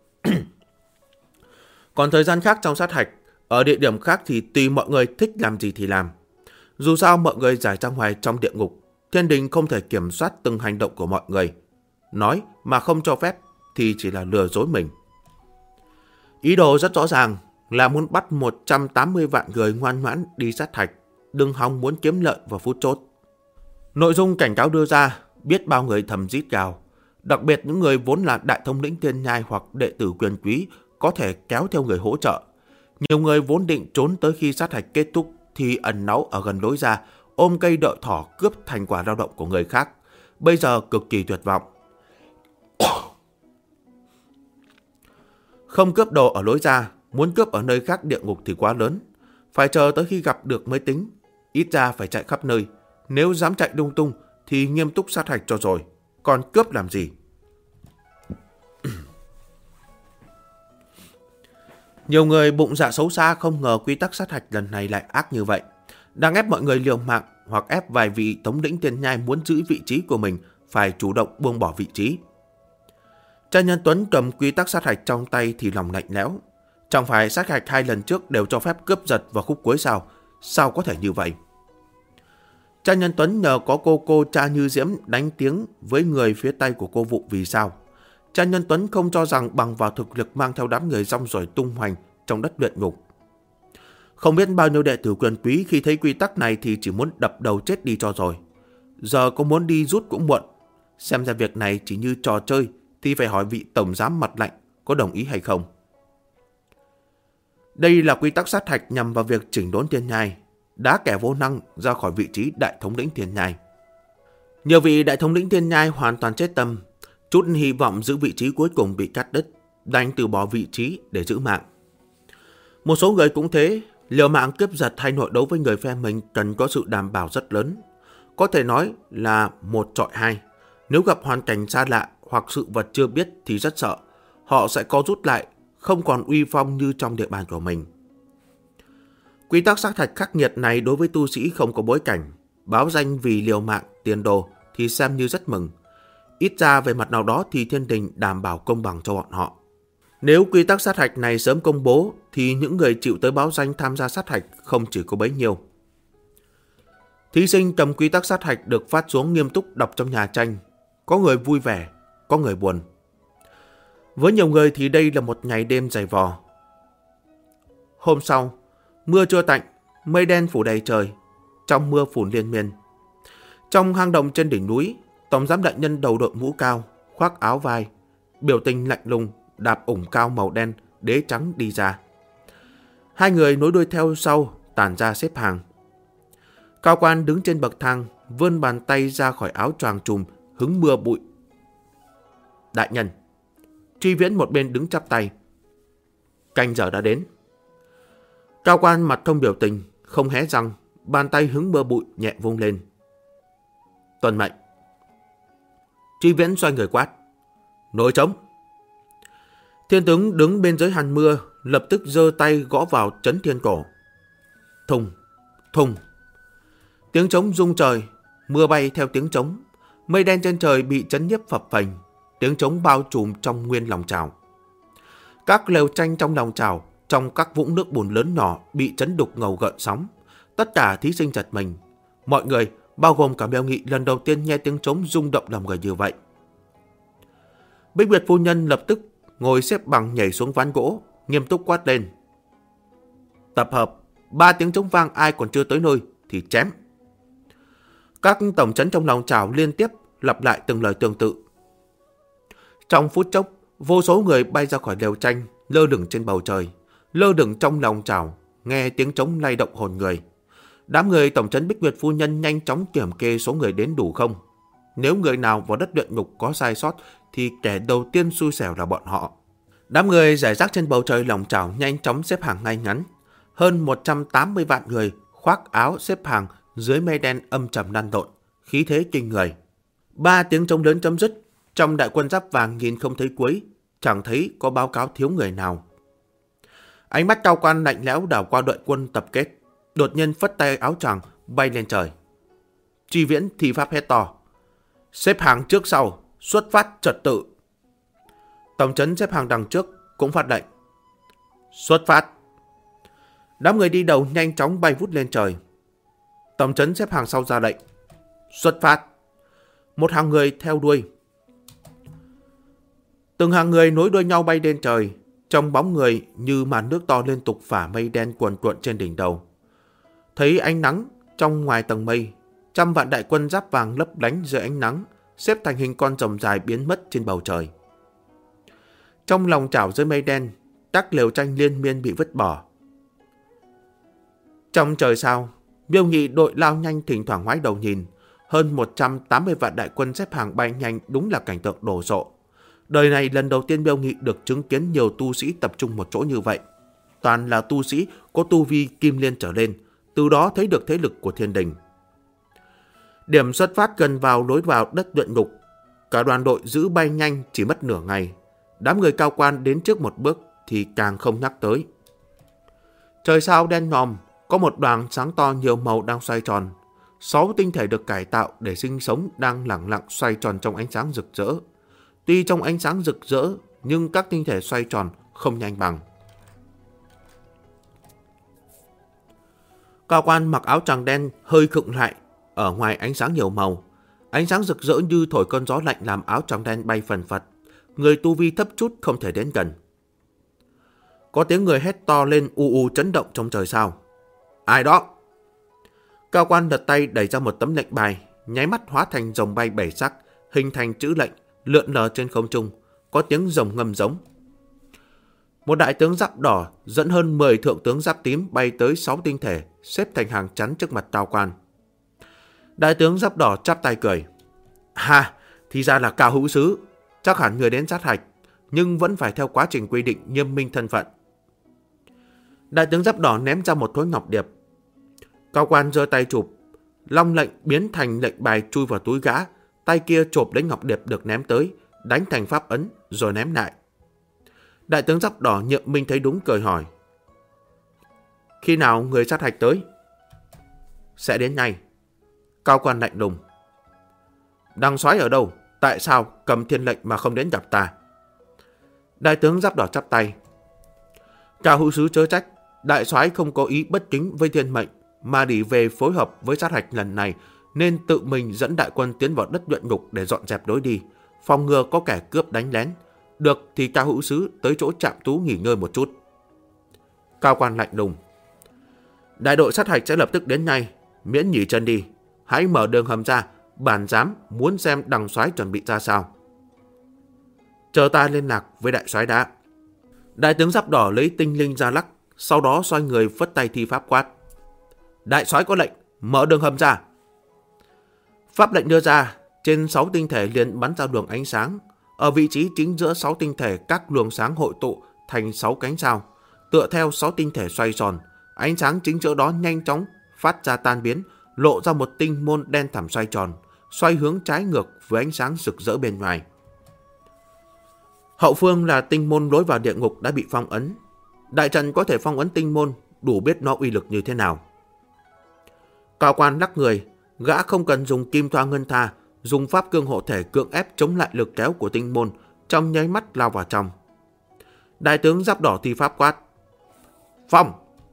Còn thời gian khác trong sát hạch, ở địa điểm khác thì tùy mọi người thích làm gì thì làm. Dù sao mọi người giải ra ngoài trong địa ngục, thiên đình không thể kiểm soát từng hành động của mọi người. Nói mà không cho phép thì chỉ là lừa dối mình. Ý đồ rất rõ ràng là muốn bắt 180 vạn người ngoan ngoãn đi sát hạch, đừng hòng muốn kiếm lợi vào phút chốt. Nội dung cảnh cáo đưa ra, biết bao người thầm rít gào. Đặc biệt những người vốn là đại thống lĩnh thiên nhai hoặc đệ tử quyền quý có thể kéo theo người hỗ trợ. Nhiều người vốn định trốn tới khi sát hạch kết thúc thì ẩn náu ở gần lối ra, ôm cây đợi thỏ cướp thành quả lao động của người khác. Bây giờ cực kỳ tuyệt vọng. Không cướp đồ ở lối ra, muốn cướp ở nơi khác địa ngục thì quá lớn. Phải chờ tới khi gặp được mới tính. Ít ra phải chạy khắp nơi. Nếu dám chạy lung tung thì nghiêm túc sát hạch cho rồi. Còn cướp làm gì? Nhiều người bụng dạ xấu xa không ngờ quy tắc sát hạch lần này lại ác như vậy. Đang ép mọi người liều mạng hoặc ép vài vị thống lĩnh thiên nhai muốn giữ vị trí của mình phải chủ động buông bỏ vị trí. Cha Nhân Tuấn cầm quy tắc sát hạch trong tay thì lòng lạnh lẽo. Chẳng phải sát hạch 2 lần trước đều cho phép cướp giật vào khúc cuối sao? Sao có thể như vậy? Cha Nhân Tuấn nhờ có cô Cha Như Diễm đánh tiếng với người phía Tây của cô Vụ vì sao? Cha Nhân Tuấn không cho rằng bằng vào thực lực mang theo đám người rong ruổi tung hoành trong đất luyện ngục. Không biết bao nhiêu đệ tử quyền quý khi thấy quy tắc này thì chỉ muốn đập đầu chết đi cho rồi. Giờ có muốn đi rút cũng muộn. Xem ra việc này chỉ như trò chơi thì phải hỏi vị tổng giám mặt lạnh có đồng ý hay không. Đây là quy tắc sát hạch nhằm vào việc chỉnh đốn Thiên Nhai, đá kẻ vô năng ra khỏi vị trí đại thống lĩnh Thiên Nhai. Nhiều vị đại thống lĩnh Thiên Nhai hoàn toàn chết tâm, chút hy vọng giữ vị trí cuối cùng bị cắt đứt, đành từ bỏ vị trí để giữ mạng. Một số người cũng thế, liều mạng cướp giật hay nội đấu với người phe mình cần có sự đảm bảo rất lớn. Có thể nói là 1-2. Nếu gặp hoàn cảnh xa lạ hoặc sự vật chưa biết thì rất sợ, họ sẽ co rút lại, không còn uy phong như trong địa bàn của mình. Quy tắc sát hạch khắc nghiệt này đối với tu sĩ không có bối cảnh, báo danh vì liều mạng, tiền đồ thì xem như rất mừng. Ít ra về mặt nào đó thì thiên đình đảm bảo công bằng cho bọn họ. Nếu quy tắc sát hạch này sớm công bố thì những người chịu tới báo danh tham gia sát hạch không chỉ có bấy nhiêu. Thí sinh cầm quy tắc sát hạch được phát xuống nghiêm túc đọc trong nhà tranh. Có người vui vẻ, có người buồn. Với nhiều người thì đây là một ngày đêm dày vò. Hôm sau, mưa chưa tạnh, mây đen phủ đầy trời, trong mưa phùn liên miên. Trong hang động trên đỉnh núi, tổng giám đại nhân đầu đội mũ cao, khoác áo vai, biểu tình lạnh lùng, đạp ủng cao màu đen, đế trắng đi ra. Hai người nối đuôi theo sau, tản ra xếp hàng. Cao quan đứng trên bậc thang, vươn bàn tay ra khỏi áo choàng trùm, hứng mưa bụi. Đại nhân. Tri Viễn một bên đứng chắp tay. Canh giờ đã đến. Cao quan mặt không biểu tình, không hé răng, bàn tay hứng mưa bụi nhẹ vung lên. Tuân mệnh. Tri Viễn xoay người quát. Nổi trống. Thiên tướng đứng bên dưới hàn mưa, lập tức giơ tay gõ vào trấn thiên cổ. Thùng, thùng. Tiếng trống rung trời, mưa bay theo tiếng trống. Mây đen trên trời bị chấn nhiếp phập phềnh, tiếng trống bao trùm trong nguyên lòng chảo. Các lều tranh trong lòng chảo, trong các vũng nước bùn lớn nhỏ bị chấn đục ngầu gợn sóng. Tất cả thí sinh giật mình. Mọi người, bao gồm cả Miêu Nghị, lần đầu tiên nghe tiếng trống rung động lòng người như vậy. Bích Nguyệt phu nhân lập tức ngồi xếp bằng nhảy xuống ván gỗ, nghiêm túc quát lên. Tập hợp, 3 tiếng trống vang, ai còn chưa tới nơi thì chém. Các tổng trấn trong lòng chảo liên tiếp lặp lại từng lời tương tự. Trong phút chốc, vô số người bay ra khỏi lều tranh, lơ lửng trên bầu trời, lơ lửng trong lòng chảo, nghe tiếng trống lay động hồn người. Đám người tổng trấn Bích Nguyệt phu nhân nhanh chóng kiểm kê số người đến đủ không. Nếu người nào vào đất luyện ngục có sai sót thì kẻ đầu tiên xui xẻo là bọn họ. Đám người rải rác trên bầu trời lòng chảo nhanh chóng xếp hàng ngay ngắn. Hơn 180 vạn người khoác áo xếp hàng dưới mây đen âm trầm lăn lộn, khí thế kinh người. 3 tiếng trống lớn chấm dứt, trong đại quân giáp vàng nhìn không thấy cuối, chẳng thấy có báo cáo thiếu người nào. Ánh mắt cao quan lạnh lẽo đảo qua đội quân tập kết, đột nhiên phất tay áo choàng bay lên trời. Tri Viễn thi pháp hét to. Xếp hàng trước sau, xuất phát trật tự. Tổng trấn xếp hàng đằng trước cũng phát lệnh. Xuất phát. Đám người đi đầu nhanh chóng bay vút lên trời. Tổng trấn xếp hàng sau ra lệnh. Xuất phát. Một hàng người theo đuôi. Từng hàng người nối đuôi nhau bay lên trời. Trong bóng người như màn nước to liên tục phả mây đen cuồn cuộn trên đỉnh đầu. Thấy ánh nắng trong ngoài tầng mây, trăm vạn đại quân giáp vàng lấp lánh dưới ánh nắng, xếp thành hình con rồng dài biến mất trên bầu trời. Trong lòng chảo dưới mây đen, các lều tranh liên miên bị vứt bỏ. Trong trời sao, Miêu Nghị đội lao nhanh thỉnh thoảng ngoái đầu nhìn, hơn 180 vạn đại quân xếp hàng bay nhanh đúng là cảnh tượng đồ sộ. Đời này lần đầu tiên Miêu Nghị được chứng kiến nhiều tu sĩ tập trung một chỗ như vậy. Toàn là tu sĩ có tu vi kim liên trở lên, từ đó thấy được thế lực của thiên đình. Điểm xuất phát gần vào lối vào đất luyện ngục. Cả đoàn đội giữ bay nhanh chỉ mất nửa ngày. Đám người cao quan đến trước một bước thì càng không nhắc tới. Trời sao đen ngòm, có một đoàn sáng to nhiều màu đang xoay tròn. 6 tinh thể được cải tạo để sinh sống đang lẳng lặng xoay tròn trong ánh sáng rực rỡ. Tuy trong ánh sáng rực rỡ, nhưng các tinh thể xoay tròn không nhanh bằng. Cao quan mặc áo tràng đen hơi khựng lại ở ngoài ánh sáng nhiều màu. Ánh sáng rực rỡ như thổi cơn gió lạnh làm áo tràng đen bay phần phật. Người tu vi thấp chút không thể đến gần. Có tiếng người hét to lên u u chấn động trong trời sao. Ai đó? Cao quan lật tay đẩy ra một tấm lệnh bài, nháy mắt hóa thành rồng bay bảy sắc, hình thành chữ lệnh, lượn lờ trên không trung. Có tiếng rồng ngâm giống. Một đại tướng giáp đỏ dẫn hơn 10 thượng tướng giáp tím bay tới 6 tinh thể, xếp thành hàng chắn trước mặt Cao quan. Đại tướng giáp đỏ chắp tay cười. Ha, thì ra là Cao hữu sứ. Chắc hẳn người đến sát hạch, nhưng vẫn phải theo quá trình quy định nghiêm minh thân phận. Đại tướng giáp đỏ ném ra một khối ngọc điệp. Cao quan giơ tay chụp, long lệnh biến thành lệnh bài chui vào túi gã, tay kia chộp lấy ngọc điệp được ném tới, đánh thành pháp ấn rồi ném lại. Đại tướng giáp đỏ Nhậm Minh thấy đúng cười hỏi. Khi nào người sát hạch tới? Sẽ đến ngay. Cao quan lạnh lùng. Đằng soái ở đâu? Tại sao cầm thiên lệnh mà không đến gặp ta? Đại tướng giáp đỏ chắp tay. Cao hữu sứ chớ trách, đại soái không có ý bất kính với thiên mệnh, mà đi về phối hợp với sát hạch lần này, nên tự mình dẫn đại quân tiến vào đất luyện ngục để dọn dẹp lối đi, phòng ngừa có kẻ cướp đánh lén. Được thì Cao hữu sứ tới chỗ Trạm Tú nghỉ ngơi một chút. Cao quan lạnh lùng. Đại đội sát hạch sẽ lập tức đến ngay, miễn nghỉ chân đi. Hãy mở đường hầm ra, bản giám muốn xem đằng soái chuẩn bị ra sao. Chờ ta liên lạc với đại soái đã. Đại tướng giáp đỏ lấy tinh linh ra lắc, sau đó xoay người phất tay thi pháp quát. Đại soái có lệnh, mở đường hầm ra. Pháp lệnh đưa ra, trên 6 tinh thể liền bắn ra luồng ánh sáng. Ở vị trí chính giữa 6 tinh thể, các luồng sáng hội tụ thành 6 cánh sao. Tựa theo 6 tinh thể xoay tròn, ánh sáng chính giữa đó nhanh chóng phát ra tan biến, lộ ra một tinh môn đen thẳm xoay tròn, xoay hướng trái ngược với ánh sáng rực rỡ bên ngoài. Hậu phương là tinh môn lối vào địa ngục đã bị phong ấn. Đại trận có thể phong ấn tinh môn, đủ biết nó uy lực như thế nào. Cao quan lắc người, gã không cần dùng kim thoa ngân tha, dùng pháp cương hộ thể cưỡng ép chống lại lực kéo của tinh môn, trong nháy mắt lao vào trong. Đại tướng giáp đỏ thi pháp quát. Phong!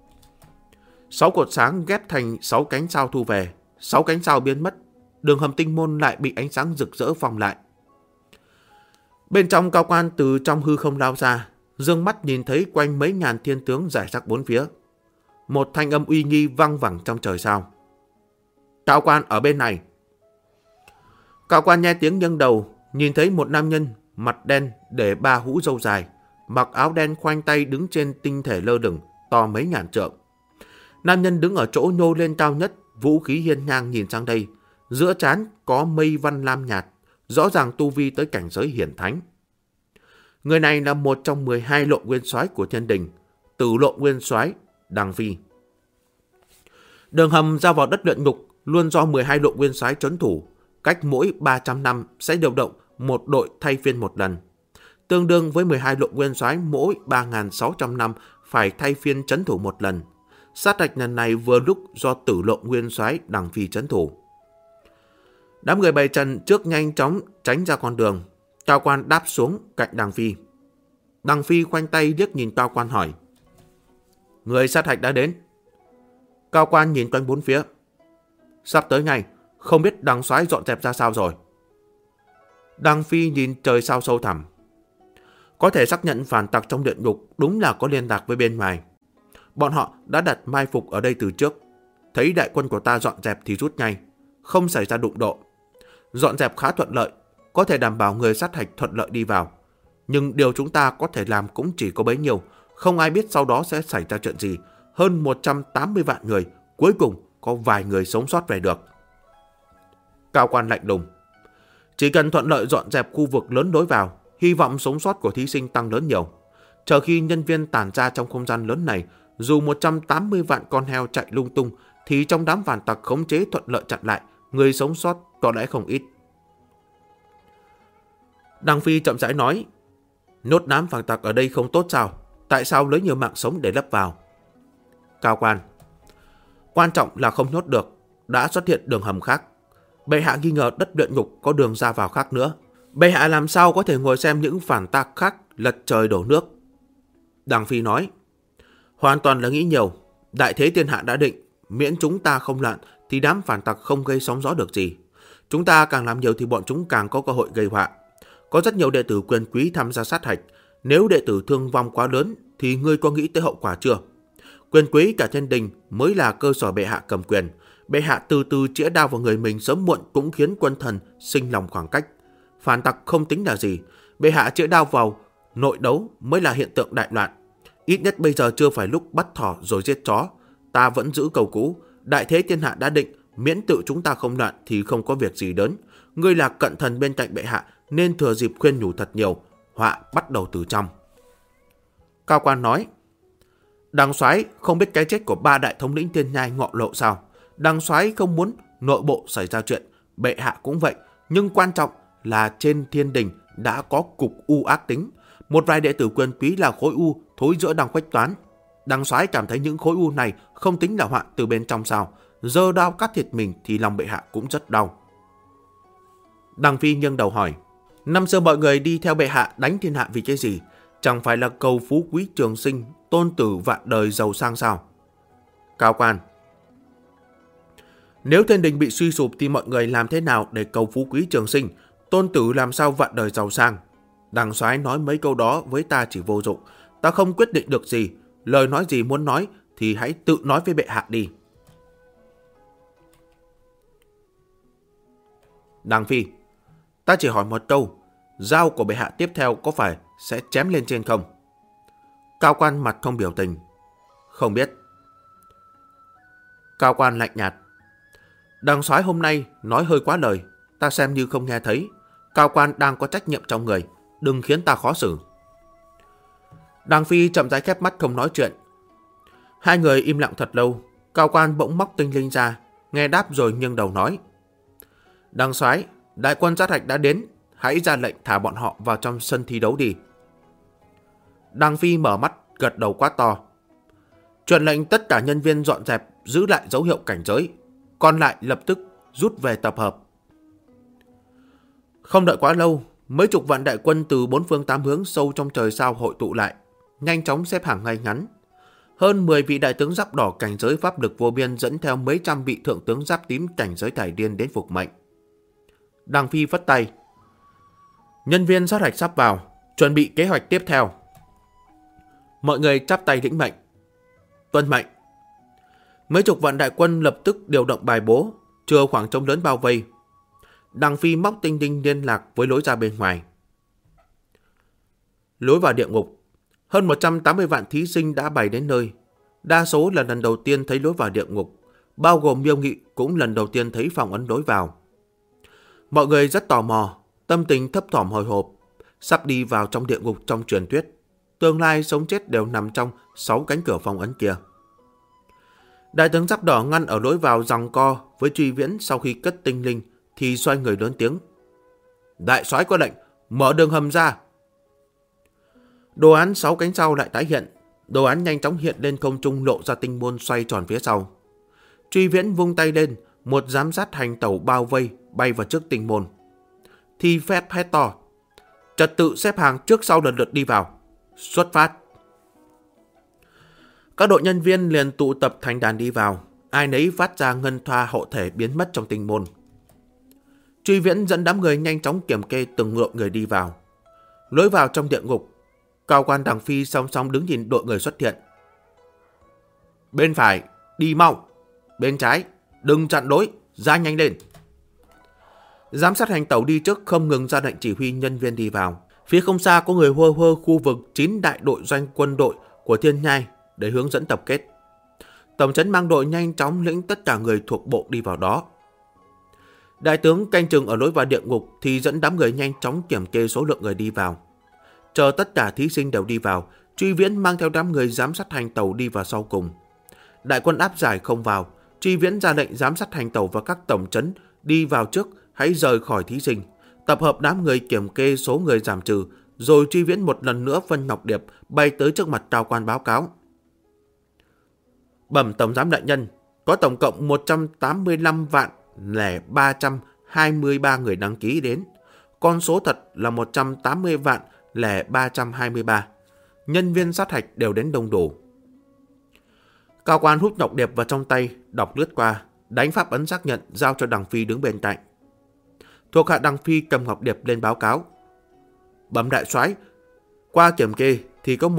6 cột sáng ghép thành 6 cánh sao thu về, 6 cánh sao biến mất, đường hầm tinh môn lại bị ánh sáng rực rỡ phong lại. Bên trong, Cao quan từ trong hư không lao ra, dương mắt nhìn thấy quanh mấy ngàn thiên tướng rải rác bốn phía. Một thanh âm uy nghi vang vẳng trong trời sao. Cao quan ở bên này. Cao quan nghe tiếng nghiêng đầu, nhìn thấy một nam nhân mặt đen để 3 hũ râu dài, mặc áo đen khoanh tay đứng trên tinh thể lơ lửng to mấy ngàn trượng. Nam nhân đứng ở chỗ nhô lên cao nhất, vũ khí hiên ngang nhìn sang đây, giữa trán có mây văn lam nhạt, rõ ràng tu vi tới cảnh giới hiển thánh. Người này là một trong 12 lộ nguyên soái của thiên đình, Tử lộ nguyên soái Đằng Phi. Đường hầm ra vào đất luyện ngục luôn do 12 lộ nguyên soái trấn thủ, cách mỗi 300 năm sẽ điều động một đội thay phiên một lần, tương đương với 12 lộ nguyên soái mỗi 3.600 năm phải thay phiên trấn thủ một lần. Sát hạch lần này vừa lúc do Tử lộ nguyên soái Đằng Phi trấn thủ. Đám người bày trận trước nhanh chóng tránh ra con đường. Cao quan đáp xuống cạnh Đằng Phi. Đằng Phi khoanh tay liếc nhìn Cao quan hỏi. Người sát hạch đã đến. Cao quan nhìn quanh bốn phía. Sắp tới ngay, không biết Đằng soái dọn dẹp ra sao rồi. Đằng Phi nhìn trời sao sâu thẳm. Có thể xác nhận phản tặc trong điện ngục đúng là có liên lạc với bên ngoài. Bọn họ đã đặt mai phục ở đây từ trước. Thấy đại quân của ta dọn dẹp thì rút ngay, không xảy ra đụng độ. Dọn dẹp khá thuận lợi, có thể đảm bảo người sát hạch thuận lợi đi vào. Nhưng điều chúng ta có thể làm cũng chỉ có bấy nhiêu, không ai biết sau đó sẽ xảy ra chuyện gì. Hơn 180 vạn người, cuối cùng có vài người sống sót về được. Cao quan lạnh lùng. Chỉ cần thuận lợi dọn dẹp khu vực lớn lối vào, hy vọng sống sót của thí sinh tăng lớn nhiều. Chờ khi nhân viên tản ra trong không gian lớn này, dù 180 vạn con heo chạy lung tung, thì trong đám phản tặc khống chế thuận lợi chặn lại, người sống sót có lẽ không ít. Đằng Phi chậm rãi nói. Nốt đám phản tặc ở đây không tốt sao? Tại sao lấy nhiều mạng sống để lấp vào? Cao quan. Quan trọng là không nhốt được, đã xuất hiện đường hầm khác. Bệ hạ nghi ngờ đất luyện ngục có đường ra vào khác nữa. Bệ hạ làm sao có thể ngồi xem những phản tặc khác lật trời đổ nước? Đằng Phi nói. Hoàn toàn là nghĩ nhiều. Đại thế thiên hạ đã định, Miễn chúng ta không loạn thì đám phản tặc không gây sóng gió được gì. Chúng ta càng làm nhiều thì bọn chúng càng có cơ hội gây họa. Có rất nhiều đệ tử quyền quý tham gia sát hạch. Nếu đệ tử thương vong quá lớn thì ngươi có nghĩ tới hậu quả chưa? Quyền quý cả thiên đình mới là cơ sở bệ hạ cầm quyền. Bệ hạ từ từ chĩa đao vào người mình sớm muộn cũng khiến quân thần sinh lòng khoảng cách. Phản tặc không tính là gì. Bệ hạ chĩa đao vào nội đấu mới là hiện tượng đại loạn. Ít nhất bây giờ chưa phải lúc bắt thỏ rồi giết chó. Ta vẫn giữ câu cũ. Đại thế thiên hạ đã định, miễn tự chúng ta không loạn thì không có việc gì lớn. Ngươi là cận thần bên cạnh bệ hạ nên thừa dịp khuyên nhủ thật nhiều. Họa bắt đầu từ trong. Cao Quan nói: Đằng soái không biết cái chết của 3 đại thống lĩnh Thiên Nhai ngọ lộ sao? Đằng soái không muốn nội bộ xảy ra chuyện, bệ hạ cũng vậy. Nhưng quan trọng là trên thiên đình đã có cục u ác tính. Một vài đệ tử quyền quý là khối u thối giữa đang khuếch toán. Đằng soái cảm thấy những khối u này không tính là họa từ bên trong sao? Giơ đao cắt thịt mình thì lòng bệ hạ cũng rất đau. Đằng Phi nghiêng đầu hỏi: Năm xưa mọi người đi theo bệ hạ đánh thiên hạ vì cái gì? Chẳng phải là cầu phú quý trường sinh, tôn tử vạn đời giàu sang sao? Cao Quan: Nếu thiên đình bị suy sụp thì mọi người làm thế nào để cầu phú quý trường sinh, tôn tử làm sao vạn đời giàu sang? Đằng soái nói mấy câu đó với ta chỉ vô dụng. Ta không quyết định được gì. Lời nói gì muốn nói thì hãy tự nói với bệ hạ đi. Đằng Phi: Ta chỉ hỏi một câu. Dao của bệ hạ tiếp theo có phải sẽ chém lên trên không? Cao Quan mặt không biểu tình: Không biết. Cao Quan lạnh nhạt: Đằng soái hôm nay nói hơi quá lời, ta xem như không nghe thấy. Cao Quan đang có trách nhiệm trong người, đừng khiến ta khó xử. Đằng Phi chậm rãi khép mắt không nói chuyện. Hai người im lặng thật lâu. Cao Quan bỗng móc tinh linh ra, nghe đáp rồi nghiêng đầu nói: Đằng soái, đại quân sát hạch đã đến, hãy ra lệnh thả bọn họ vào trong sân thi đấu đi. Đằng Phi mở mắt gật đầu quát to: Truyền lệnh tất cả nhân viên dọn dẹp, giữ lại dấu hiệu cảnh giới, còn lại lập tức rút về tập hợp. Không đợi quá lâu, mấy chục vạn đại quân từ 4 phương 8 hướng sâu trong trời sao hội tụ lại, nhanh chóng xếp hàng ngay ngắn. Hơn 10 vị đại tướng giáp đỏ cảnh giới pháp lực vô biên dẫn theo mấy trăm vị thượng tướng giáp tím cảnh giới thải điên đến phục mệnh. Đằng Phi phất tay: Nhân viên sát hạch sắp vào, chuẩn bị kế hoạch tiếp theo. Mọi người chắp tay lĩnh mệnh. Tuân mệnh. Mấy chục vạn đại quân lập tức điều động bài bố, chừa khoảng trống lớn bao vây. Đằng Phi móc tinh linh liên lạc với lối ra bên ngoài. Lối vào địa ngục, hơn 180 vạn thí sinh đã bày đến nơi. Đa số là lần đầu tiên thấy lối vào địa ngục, bao gồm Miêu Nghị cũng lần đầu tiên thấy phòng ấn lối vào. Mọi người rất tò mò, tâm tình thấp thỏm hồi hộp, sắp đi vào trong địa ngục trong truyền thuyết. Tương lai sống chết đều nằm trong 6 cánh cửa phòng ấn kia. Đại tướng giáp đỏ ngăn ở lối vào giằng co với Truy Viễn. Sau khi cất tinh linh thì xoay người lớn tiếng: Đại soái có lệnh, mở đường hầm ra. Đồ án 6 cánh sau lại tái hiện. Đồ án nhanh chóng hiện lên không trung, lộ ra tinh môn xoay tròn phía sau. Truy Viễn vung tay lên, một giám sát hành tẩu bao vây bay vào trước tinh môn. Thi phép hét to: Trật tự xếp hàng trước sau lần lượt đi vào. Xuất phát. Các đội nhân viên liền tụ tập thành đàn đi vào, ai nấy phát ra ngân thoa hộ thể biến mất trong tinh môn. Truy Viễn dẫn đám người nhanh chóng kiểm kê từng lượng người đi vào. Lối vào trong địa ngục, Cao Quan Đằng Phi song song đứng nhìn đội người xuất hiện. Bên phải, đi mau. Bên trái, đừng chặn lối, ra nhanh lên. Giám sát hành tẩu đi trước không ngừng ra lệnh chỉ huy nhân viên đi vào. Phía không xa có người hô hô khu vực 9 đại đội doanh quân đội của Thiên Nhai để hướng dẫn tập kết. Tổng trấn mang đội nhanh chóng lĩnh tất cả người thuộc bộ đi vào đó. Đại tướng canh chừng ở lối vào địa ngục thì dẫn đám người nhanh chóng kiểm kê số lượng người đi vào. Chờ tất cả thí sinh đều đi vào, Truy Viễn mang theo đám người giám sát hành tẩu đi vào sau cùng. Đại quân áp giải không vào, Truy Viễn ra lệnh giám sát hành tẩu và các tổng trấn đi vào trước, hãy rời khỏi thí sinh. Tập hợp đám người kiểm kê số người giảm trừ, rồi Truy Viễn một lần nữa phân Ngọc Điệp bay tới trước mặt Cao Quan báo cáo. Bẩm tổng giám đại nhân, có tổng cộng 185.323 người đăng ký đến. Con số thật là 180.323. Nhân viên sát hạch đều đến đông đủ. Cao quan hút ngọc điệp vào trong tay, đọc lướt qua, đánh pháp ấn xác nhận, giao cho Đằng Phi đứng bên cạnh. Thuộc hạ Đằng Phi cầm ngọc điệp lên báo cáo. Bẩm đại soái, qua kiểm kê thì có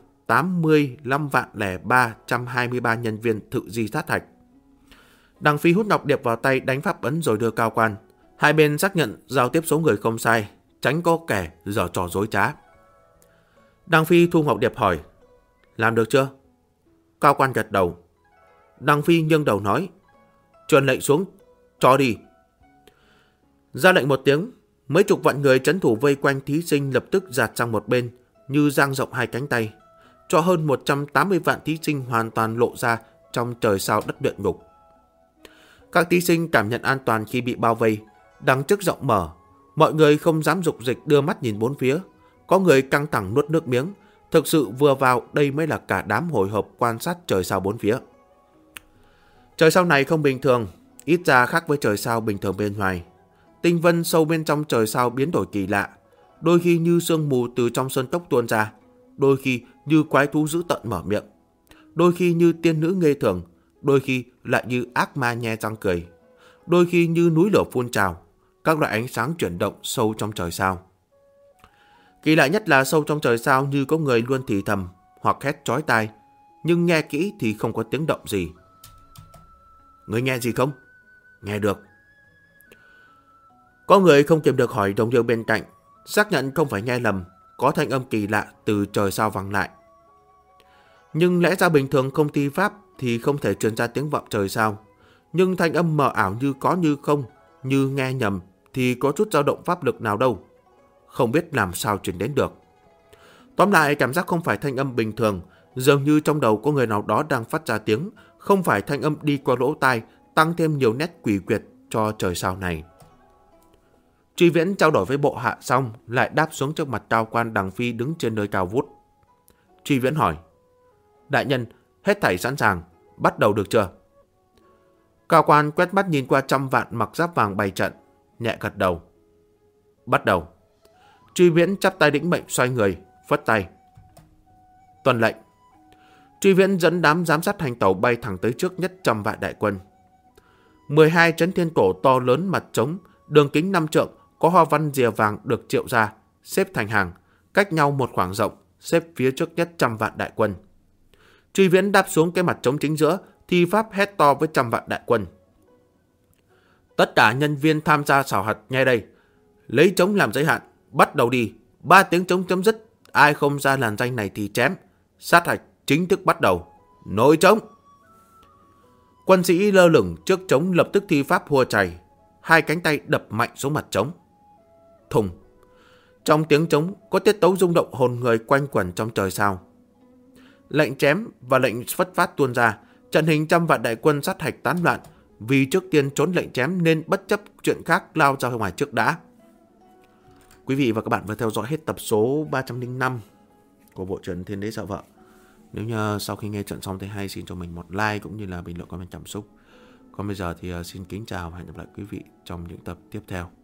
185.323 nhân viên thự di sát hạch. Đằng Phi hút ngọc điệp vào tay, đánh pháp ấn rồi đưa Cao quan. Hai bên xác nhận giao tiếp số người không sai, tránh có kẻ giở trò dối trá. Đằng Phi thu ngọc điệp hỏi, làm được chưa? Cao quan gật đầu. Đằng Phi nghiêng đầu nói, truyền lệnh xuống, cho đi. Ra lệnh một tiếng, mấy chục vạn người trấn thủ vây quanh thí sinh lập tức dạt sang một bên, như dang rộng hai cánh tay, cho hơn 180 vạn thí sinh hoàn toàn lộ ra trong trời sao đất địa ngục. Các thí sinh cảm nhận an toàn khi bị bao vây, đằng trước rộng mở, mọi người không dám dục dịch đưa mắt nhìn bốn phía, có người căng thẳng nuốt nước miếng, thực sự vừa vào đây mới là cả đám hồi hộp quan sát trời sao bốn phía. Trời sao này không bình thường, ít ra khác với trời sao bình thường bên ngoài. Tinh vân sâu bên trong trời sao biến đổi kỳ lạ, đôi khi như sương mù từ trong sơn cốc tuôn ra, đôi khi như quái thú dữ tợn mở miệng, đôi khi như tiên nữ nghê thường, đôi khi lại như ác ma nhe răng cười, đôi khi như núi lửa phun trào, các loại ánh sáng chuyển động sâu trong trời sao. Kỳ lạ nhất là sâu trong trời sao như có người luôn thì thầm hoặc hét chói tai, nhưng nghe kỹ thì không có tiếng động gì. Người nghe gì không? Nghe được. Có người không kiềm được hỏi đồng điệu bên cạnh, xác nhận không phải nghe lầm, có thanh âm kỳ lạ từ trời sao vang lại. Nhưng lẽ ra bình thường không thi pháp thì không thể truyền ra tiếng vọng trời sao, nhưng thanh âm mờ ảo như có như không, như nghe nhầm thì có chút dao động pháp lực nào đâu. Không biết làm sao truyền đến được. Tóm lại cảm giác không phải thanh âm bình thường, dường như trong đầu có người nào đó đang phát ra tiếng, không phải thanh âm đi qua lỗ tai, tăng thêm nhiều nét quỷ quyệt cho trời sao này. Truy Viễn trao đổi với bộ hạ xong, lại đáp xuống trước mặt Cao quan Đằng Phi đứng trên nơi cao vút. Truy Viễn hỏi, đại nhân, hết thảy sẵn sàng, bắt đầu được chưa? Cao quan quét mắt nhìn qua trăm vạn mặc giáp vàng bày trận, nhẹ gật đầu. Bắt đầu. Truy Viễn chắp tay đĩnh mệnh xoay người, phất tay. Tuân lệnh. Truy Viễn dẫn đám giám sát hành tàu bay thẳng tới trước nhất trăm vạn đại quân. 12 trấn thiên cổ to lớn mặt trống, đường kính 5 trượng, có hoa văn rìa vàng được triệu ra, xếp thành hàng, cách nhau một khoảng rộng, xếp phía trước nhất trăm vạn đại quân. Truy Viễn đáp xuống cái mặt trống chính giữa, thi pháp hét to với trăm vạn đại quân. Tất cả nhân viên tham gia khảo hạch nghe đây, lấy trống làm giới hạn, bắt đầu đi, 3 tiếng trống chấm dứt, ai không ra làn danh này thì chém. Sát hạch chính thức bắt đầu. Nổi trống. Quân sĩ lơ lửng trước trống lập tức thi pháp hua chày, hai cánh tay đập mạnh xuống mặt trống. Thùng. Trong tiếng trống có tiết tấu rung động hồn người quanh quẩn trong trời sao. Lệnh chém và lệnh phất phát tuôn ra, trận hình trăm vạn đại quân sát hạch tán loạn, vì trước tiên trốn lệnh chém nên bất chấp chuyện khác lao ra ngoài trước đã. Quý vị và các bạn vừa theo dõi hết tập số 305 của bộ truyện Thiên Đế Sợ Vợ. Nếu như sau khi nghe chuyện xong thấy hay, xin cho mình một like cũng như là bình luận comment cảm xúc. Còn bây giờ thì xin kính chào và hẹn gặp lại quý vị trong những tập tiếp theo.